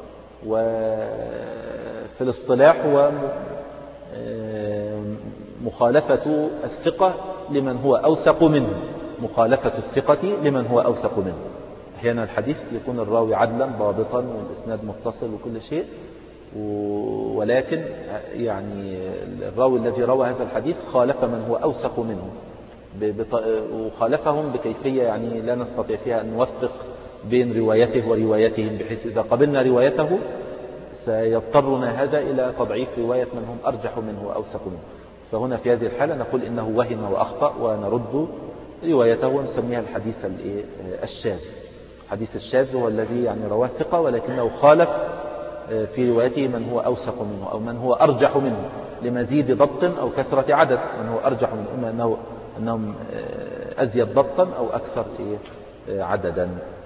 وفي الاصطلاح هو مخالفة الثقة لمن هو أوثق منه، مخالفة الثقة لمن هو أوثق منه. أحيانا الحديث يكون الراوي عدلا ضابطا والإسناد متصل وكل شيء، ولكن يعني الراوي الذي روى هذا الحديث خالف من هو أوثق منه، وخالفهم بكيفية يعني لا نستطيع فيها أن نوثق بين روايته وروايتهم، بحيث إذا قبلنا روايته سيضطرنا هذا إلى تضعيف رواية من هم أرجح منه وأوثق منه. فهنا في هذه الحالة نقول إنه وهم وأخطأ ونرد روايته ونسميها الحديث الشاذ. الحديث الشاذ هو الذي يعني رواه ثقة ولكنه خالف في روايته من هو أوثق منه أو من هو أرجح منه لمزيد ضبط أو كثرة عدد، من هو أرجح منه، إما أنه أنهم أزيد ضبطا أو أكثر عددا.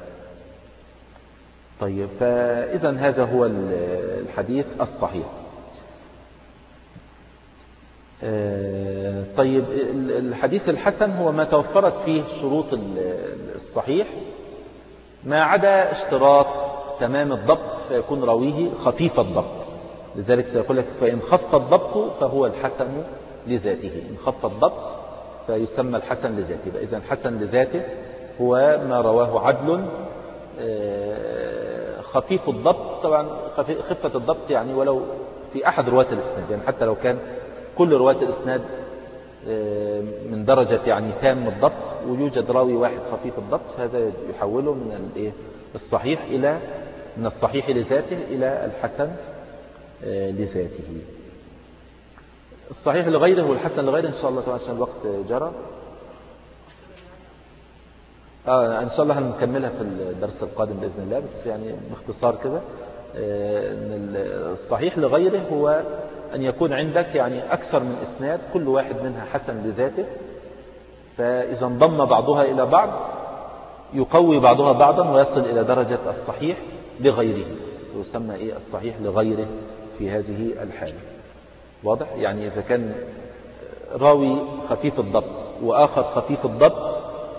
طيب فإذا هذا هو الحديث الصحيح. طيب الحديث الحسن هو ما توفرت فيه شروط الصحيح ما عدا اشتراط تمام الضبط فيكون راويه خفيف الضبط، لذلك سيقول لك فإن خف الضبط فهو الحسن لذاته، إن خف الضبط فيسمى الحسن لذاته. فإذا الحسن لذاته هو ما رواه عدل خفيف الضبط. طبعا خفة الضبط يعني ولو في أحد رواة الإسناد، يعني حتى لو كان كل رواة الإسناد من درجة يعني تام الضبط ويوجد راوي واحد خفيف الضبط، هذا يحوله من الصحيح إلى من الصحيح لذاته إلى الحسن لذاته. الصحيح لغيره والحسن لغيره إن شاء الله طبعا عشان الوقت جرى آه إن شاء الله هنكملها في الدرس القادم بإذن الله، بس يعني باختصار كده إن الصحيح لغيره هو أن يكون عندك يعني أكثر من إسناد كل واحد منها حسن لذاته، فإذا انضم بعضها إلى بعض يقوي بعضها بعضا ويصل إلى درجة الصحيح لغيره، ويسمى إيه الصحيح لغيره في هذه الحالة. واضح؟ يعني إذا كان راوي خفيف الضبط وآخر خفيف الضبط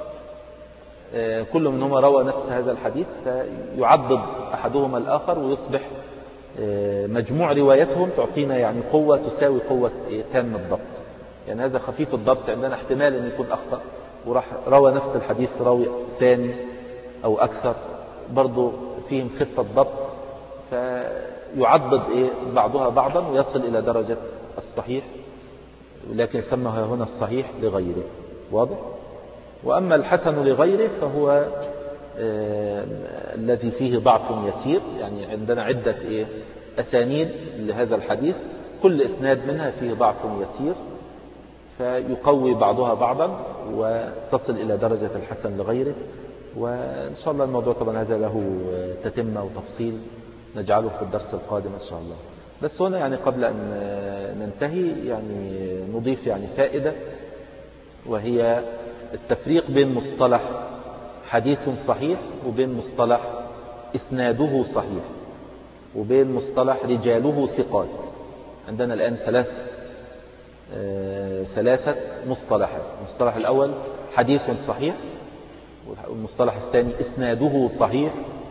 كل منهما روى نفس هذا الحديث، فيعضد أحدهما الآخر ويصبح مجموع روايتهم تعطينا يعني قوة تساوي قوة تام الضبط. يعني هذا خفيف الضبط عندنا احتمال أن يكون أخطأ وراح روى نفس الحديث راوي ثاني أو أكثر برضو فيهم خفة ضبط، فيعضد إيه بعضها بعضا ويصل إلى درجة الصحيح، لكن يسمى هنا الصحيح لغيره. واضح؟ وأما الحسن لغيره فهو آه الذي فيه ضعف يسير، يعني عندنا عدة إيه أسانيد لهذا الحديث كل إسناد منها فيه ضعف يسير، فيقوي بعضها بعضا وتصل إلى درجة الحسن لغيره. وإن شاء الله الموضوع طبعا هذا له تتمة وتفصيل نجعله في الدرس القادم إن شاء الله. بس هنا يعني قبل أن ننتهي يعني نضيف يعني فائدة، وهي التفريق بين مصطلح حديث صحيح وبين مصطلح إسناده صحيح وبين مصطلح رجاله ثقات. عندنا الآن ثلاث آه ثلاثة مصطلحات. المصطلح الأول حديث صحيح، والمصطلح الثاني إسناده صحيح،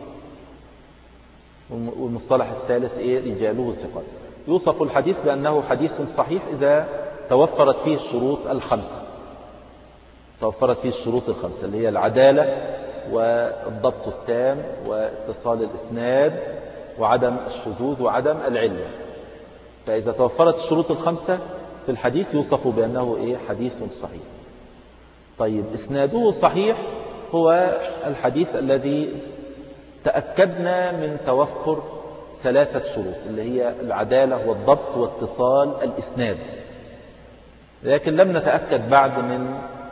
والمصطلح الثالث إيه؟ رجاله ثقات. يوصف الحديث بأنه حديث صحيح إذا توفرت فيه الشروط الخمسة توفرت فيه الشروط الخمسة اللي هي العدالة والضبط التام واتصال الإسناد وعدم الشذوذ وعدم العلة. فإذا توفرت الشروط الخمسة في الحديث يوصف بأنه إيه؟ حديث صحيح. طيب إسناده صحيح هو الحديث الذي تأكدنا من توفر ثلاثة شروط اللي هي العدالة والضبط واتصال الإسناد، لكن لم نتأكد بعد من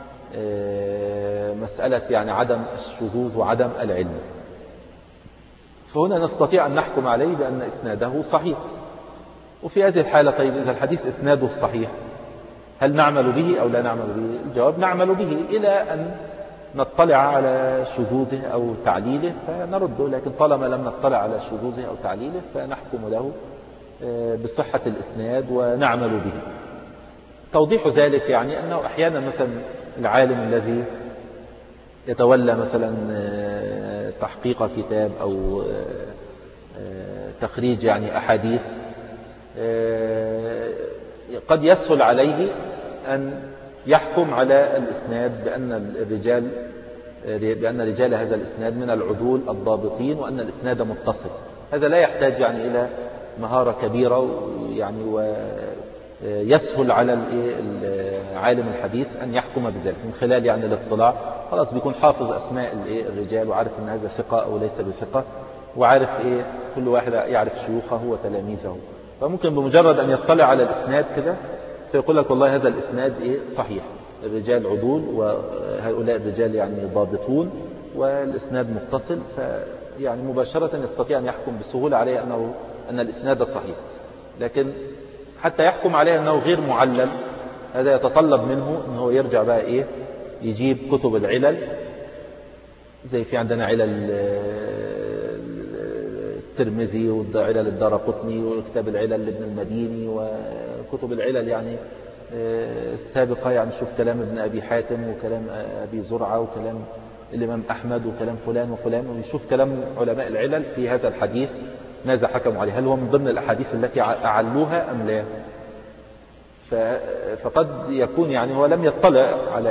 مسألة يعني عدم الشذوذ وعدم العلة. فهنا نستطيع أن نحكم عليه بأن إسناده صحيح. وفي هذه الحالة طيب إذا الحديث إسناده صحيح هل نعمل به أو لا نعمل به؟ الجواب نعمل به إلى أن نطلع على شذوذه أو تعليله فنرده، لكن طالما لم نطلع على شذوذه أو تعليله فنحكم له بصحة الإسناد ونعمل به. توضيح ذلك يعني أنه أحيانا مثلا العالم الذي يتولى مثلا تحقيق كتاب أو تخريج يعني أحاديث قد يسهل عليه أن يحكم على الإسناد بأن الرجال بأن رجال هذا الإسناد من العدول الضابطين وأن الإسناد متصل. هذا لا يحتاج يعني إلى مهارة كبيرة يعني ويسهل على عالم الحديث أن يحكم بذلك من خلال يعني الاطلاع. خلاص بيكون حافظ أسماء الرجال وعارف أن هذا ثقة أو ليس بثقة، وعارف إيه كل واحد يعرف شيوخه وتلاميذه. فممكن بمجرد أن يطلع على الإسناد كده فيقول لك والله هذا الإسناد إيه صحيح، الرجال عدول وهؤلاء الرجال يعني ضابطون والإسناد متصل، فيعني مباشرة يستطيع أن يحكم بسهولة عليه أنه أن الإسناد صحيح. لكن حتى يحكم عليه أنه غير معلل هذا يتطلب منه أنه يرجع بقى إيه يجيب كتب العلل، زي في عندنا علل الترمذي وعلل الدارقطني وكتاب العلل لابن المديني وكتب العلل يعني السابقة، يعني شوف كلام ابن أبي حاتم وكلام أبي زرعة وكلام الإمام أحمد وكلام فلان وفلان، ويشوف كلام علماء العلل في هذا الحديث ماذا حكموا عليه، هل هو من ضمن الأحاديث التي أعلوها أم لا. فقد يكون يعني هو لم يطلع على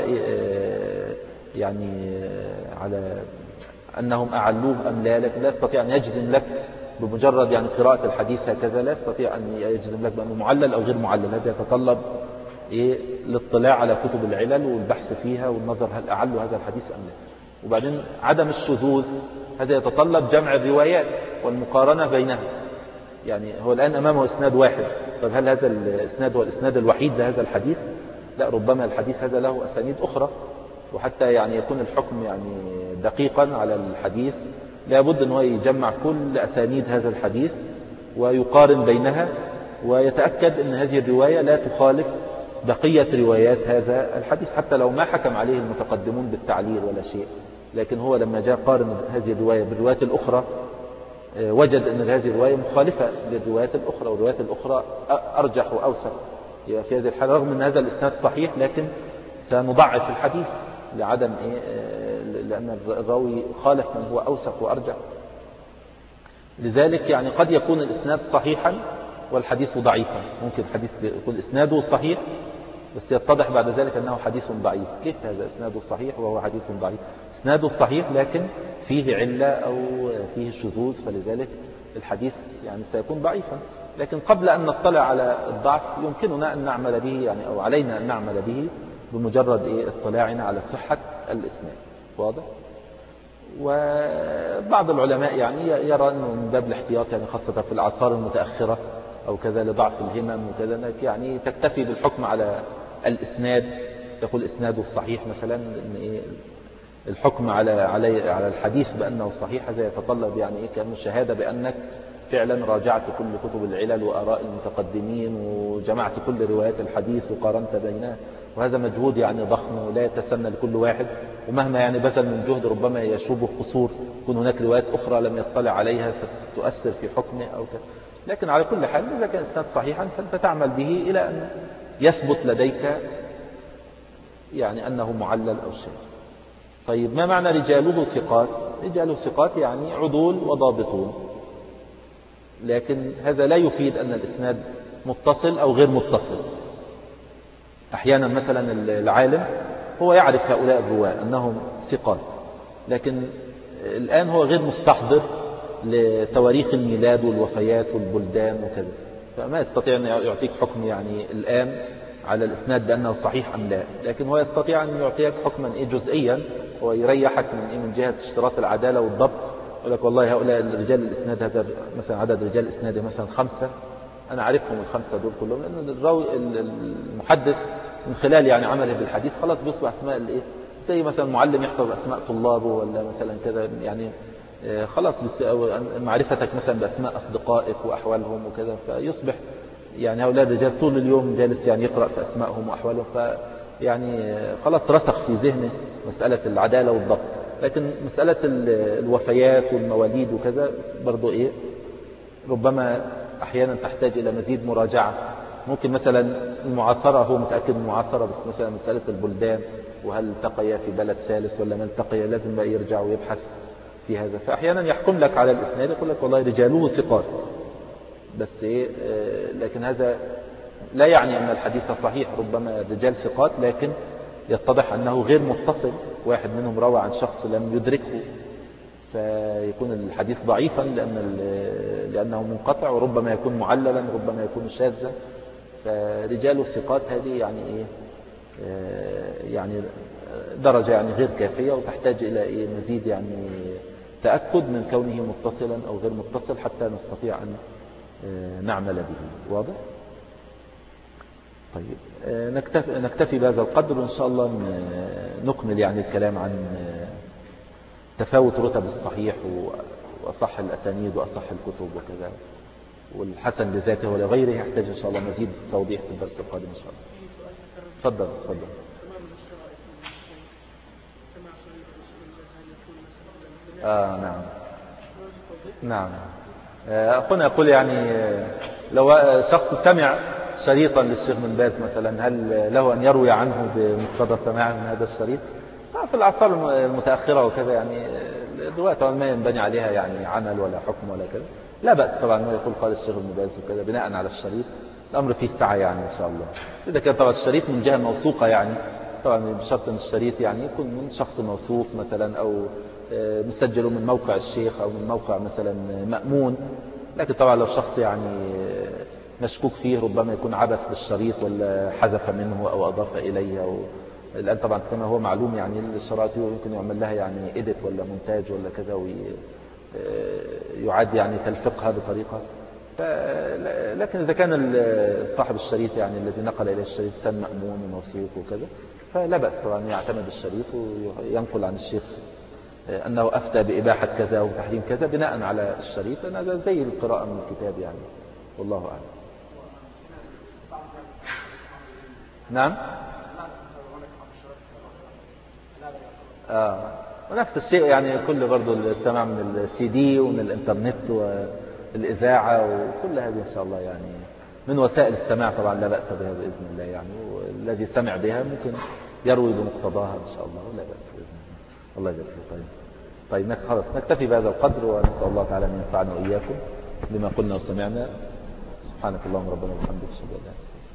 يعني على أنهم أعلوه أم لا، لكن لا يستطيع أن يجزم لك بمجرد يعني قراءة الحديث هكذا، لا يستطيع أن يجزم لك بأنه معلل أو غير معلل. هذا يتطلب إيه الاطلاع على كتب العلل والبحث فيها والنظر هل أعلوا هذا الحديث أم لا. وبعدين عدم الشذوذ هذا يتطلب جمع الروايات والمقارنة بينها. يعني هو الآن أمامه إسناد واحد، طب هل هذا الإسناد هو الإسناد الوحيد لهذا الحديث؟ لا، ربما الحديث هذا له أسانيد أخرى. وحتى يعني يكون الحكم يعني دقيقا على الحديث لابد أنه يجمع كل أسانيد هذا الحديث ويقارن بينها ويتأكد أن هذه الرواية لا تخالف بقية روايات هذا الحديث، حتى لو ما حكم عليه المتقدمون بالتعليل ولا شيء. لكن هو لما جاء قارن هذه الرواية بالروايات الأخرى وجد أن هذه الرواية مخالفة للروايات الأخرى والروايات الأخرى أرجح وأوسع. في هذه الحالة رغم أن هذا الإسناد صحيح لكن سنضعف الحديث لعدم إيه لأن الراوي خالف من هو أوثق وأرجح. لذلك يعني قد يكون الإسناد صحيحا والحديث ضعيفا، ممكن الحديث يكون إسناده صحيح بس يتضح بعد ذلك أنه حديث ضعيف. كيف هذا إسناده صحيح وهو حديث ضعيف؟ إسناده صحيح لكن فيه علة أو فيه شذوذ، فلذلك الحديث يعني سيكون ضعيفا. لكن قبل أن نطلع على الضعف يمكننا أن نعمل به يعني أو علينا أن نعمل به بمجرد إيه اطلاعنا على صحة الإسناد. واضح؟ وبعض العلماء يعني يرى أنه من باب الاحتياط يعني خاصة في الأعصار المتأخرة أو كذا لضعف الهمم وكذا يعني تكتفي بالحكم على الإسناد، تقول إسناده صحيح مثلا، إن إيه الحكم على على على الحديث بأنه صحيح هذا يتطلب يعني إيه كأنه شهادة بأنك فعلا راجعت كل كتب العلل وآراء المتقدمين وجمعت كل روايات الحديث وقارنت بينها، وهذا مجهود يعني ضخم ولا يتسنى لكل واحد، ومهما يعني بذل من جهد ربما يشوبه قصور، يكون هناك روايات أخرى لم يطلع عليها ستؤثر في حكمه أو كذا. لكن على كل حال إذا كان إسناد صحيحا فأنت تعمل به إلى أن يثبت لديك يعني أنه معلل أو شيء. طيب ما معنى رجاله ثقات؟ رجاله ثقات يعني عدول وضابطون، لكن هذا لا يفيد أن الإسناد متصل أو غير متصل. أحيانا مثلا العالم هو يعرف هؤلاء الرواة أنهم ثقات، لكن الآن هو غير مستحضر لتواريخ الميلاد والوفيات والبلدان وكذا، فما يستطيع أن يعطيك حكم يعني الآن على الإسناد بأنه صحيح أم لا، لكن هو يستطيع أن يعطيك حكما إيه جزئيا ويريحك من إيه من جهة اشتراط العدالة والضبط. يقول لك والله هؤلاء الرجال الإسناد هذا مثلا عدد رجال إسناده مثلا خمسة، أنا عارفهم الخمسة دول كلهم، لأن الراوي المحدث من خلال يعني عمله بالحديث خلاص بيصبح أسماء الإيه، زي مثلا معلم يحفظ أسماء طلابه ولا مثلا كذا يعني خلاص معرفتك مثلا بأسماء أصدقائك وأحوالهم وكذا، فيصبح يعني هؤلاء الرجال طول اليوم جالس يعني يقرأ في أسمائهم وأحوالهم، فيعني خلاص رسخ في ذهنه مسألة العدالة والضبط. لكن مسألة الوفيات والمواليد وكذا برضو إيه ربما أحيانا تحتاج إلى مزيد مراجعة. ممكن مثلا المعاصرة هو متأكد من المعاصرة، بس مثلا مسألة البلدان وهل التقي في بلد ثالث ولا ما التقي لازم بقى يرجع ويبحث في هذا. فأحيانا يحكم لك على الإسناد يقول لك والله رجاله ثقات، بس إيه آه لكن هذا لا يعني أن الحديث صحيح، ربما رجال ثقات لكن يتضح أنه غير متصل، واحد منهم روى عن شخص لم يدركه فيكون الحديث ضعيفا لأن لأنه منقطع، وربما يكون معللا ربما يكون شاذا. فرجال الثقات هذه يعني إيه آه يعني درجة يعني غير كافية، وتحتاج إلى إيه مزيد يعني تأكد من كونه متصلا أو غير متصل حتى نستطيع أن نعمل به. واضح؟ طيب نكتفي, نكتفي بهذا القدر، وإن شاء الله نكمل يعني الكلام عن تفاوت رتب الصحيح وأصح الأسانيد وأصح الكتب وكذا، والحسن لذاته ولغيره يحتاج إن شاء الله مزيد توضيح في الدرس القادم إن شاء الله. تفضل تفضل. آه نعم نعم. أخونا يقول يعني لو شخص سمع شريطا للشيخ بن باز مثلا هل له أن يروي عنه بمقتضى سماعه من هذا الشريط؟ في الأعصار المتأخرة وكذا يعني دلوقتي طبعا ما ينبني عليها يعني عمل ولا حكم ولا كذا، لا بأس طبعا ما يقول قال الشيخ بن باز وكذا بناء على الشريط، الأمر فيه سعة يعني إن شاء الله. إذا كان طبعا الشريط من جهة موثوقة يعني طبعا بشرط أن الشريط يعني يكون من شخص موثوق مثلا أو مسجل من موقع الشيخ أو من موقع مثلا مأمون. لكن طبعا لو شخص يعني مشكوك فيه ربما يكون عبث بالشريط ولا حذف منه أو أضاف إليه أو الآن طبعا كما هو معلوم يعني الشرائط يمكن يعمل لها يعني إيديت ولا مونتاج ولا كذا ويعاد يعني تلفقها بطريقة. لكن إذا كان صاحب الشريط يعني الذي نقل إليه الشريط سن مأمون وموثوق وكذا فلا بأس طبعا يعتمد الشريط وينقل عن الشيخ أنه أفتى بإباحة كذا وتحريم كذا بناء على الشريط، أن هذا زي القراءة من الكتاب يعني، والله أعلم. نعم آه. ونفس الشيء يعني كل برضو السماع من السي دي ومن الانترنت والإذاعة وكل هذه إن شاء الله يعني من وسائل السماع طبعا لا بأس بها بإذن الله يعني، والذي سمع بها ممكن يروي بمقتضاها إن شاء الله ولا بأس بإذن الله. الله يجزاك خير. طيب طيب خلاص نكتفي بهذا القدر، ونسأل الله تعالى أن ينفعنا وإياكم بما قلنا وسمعنا. سبحانك اللهم ربنا وبحمدك أشهد أن لا إله إلا أنت.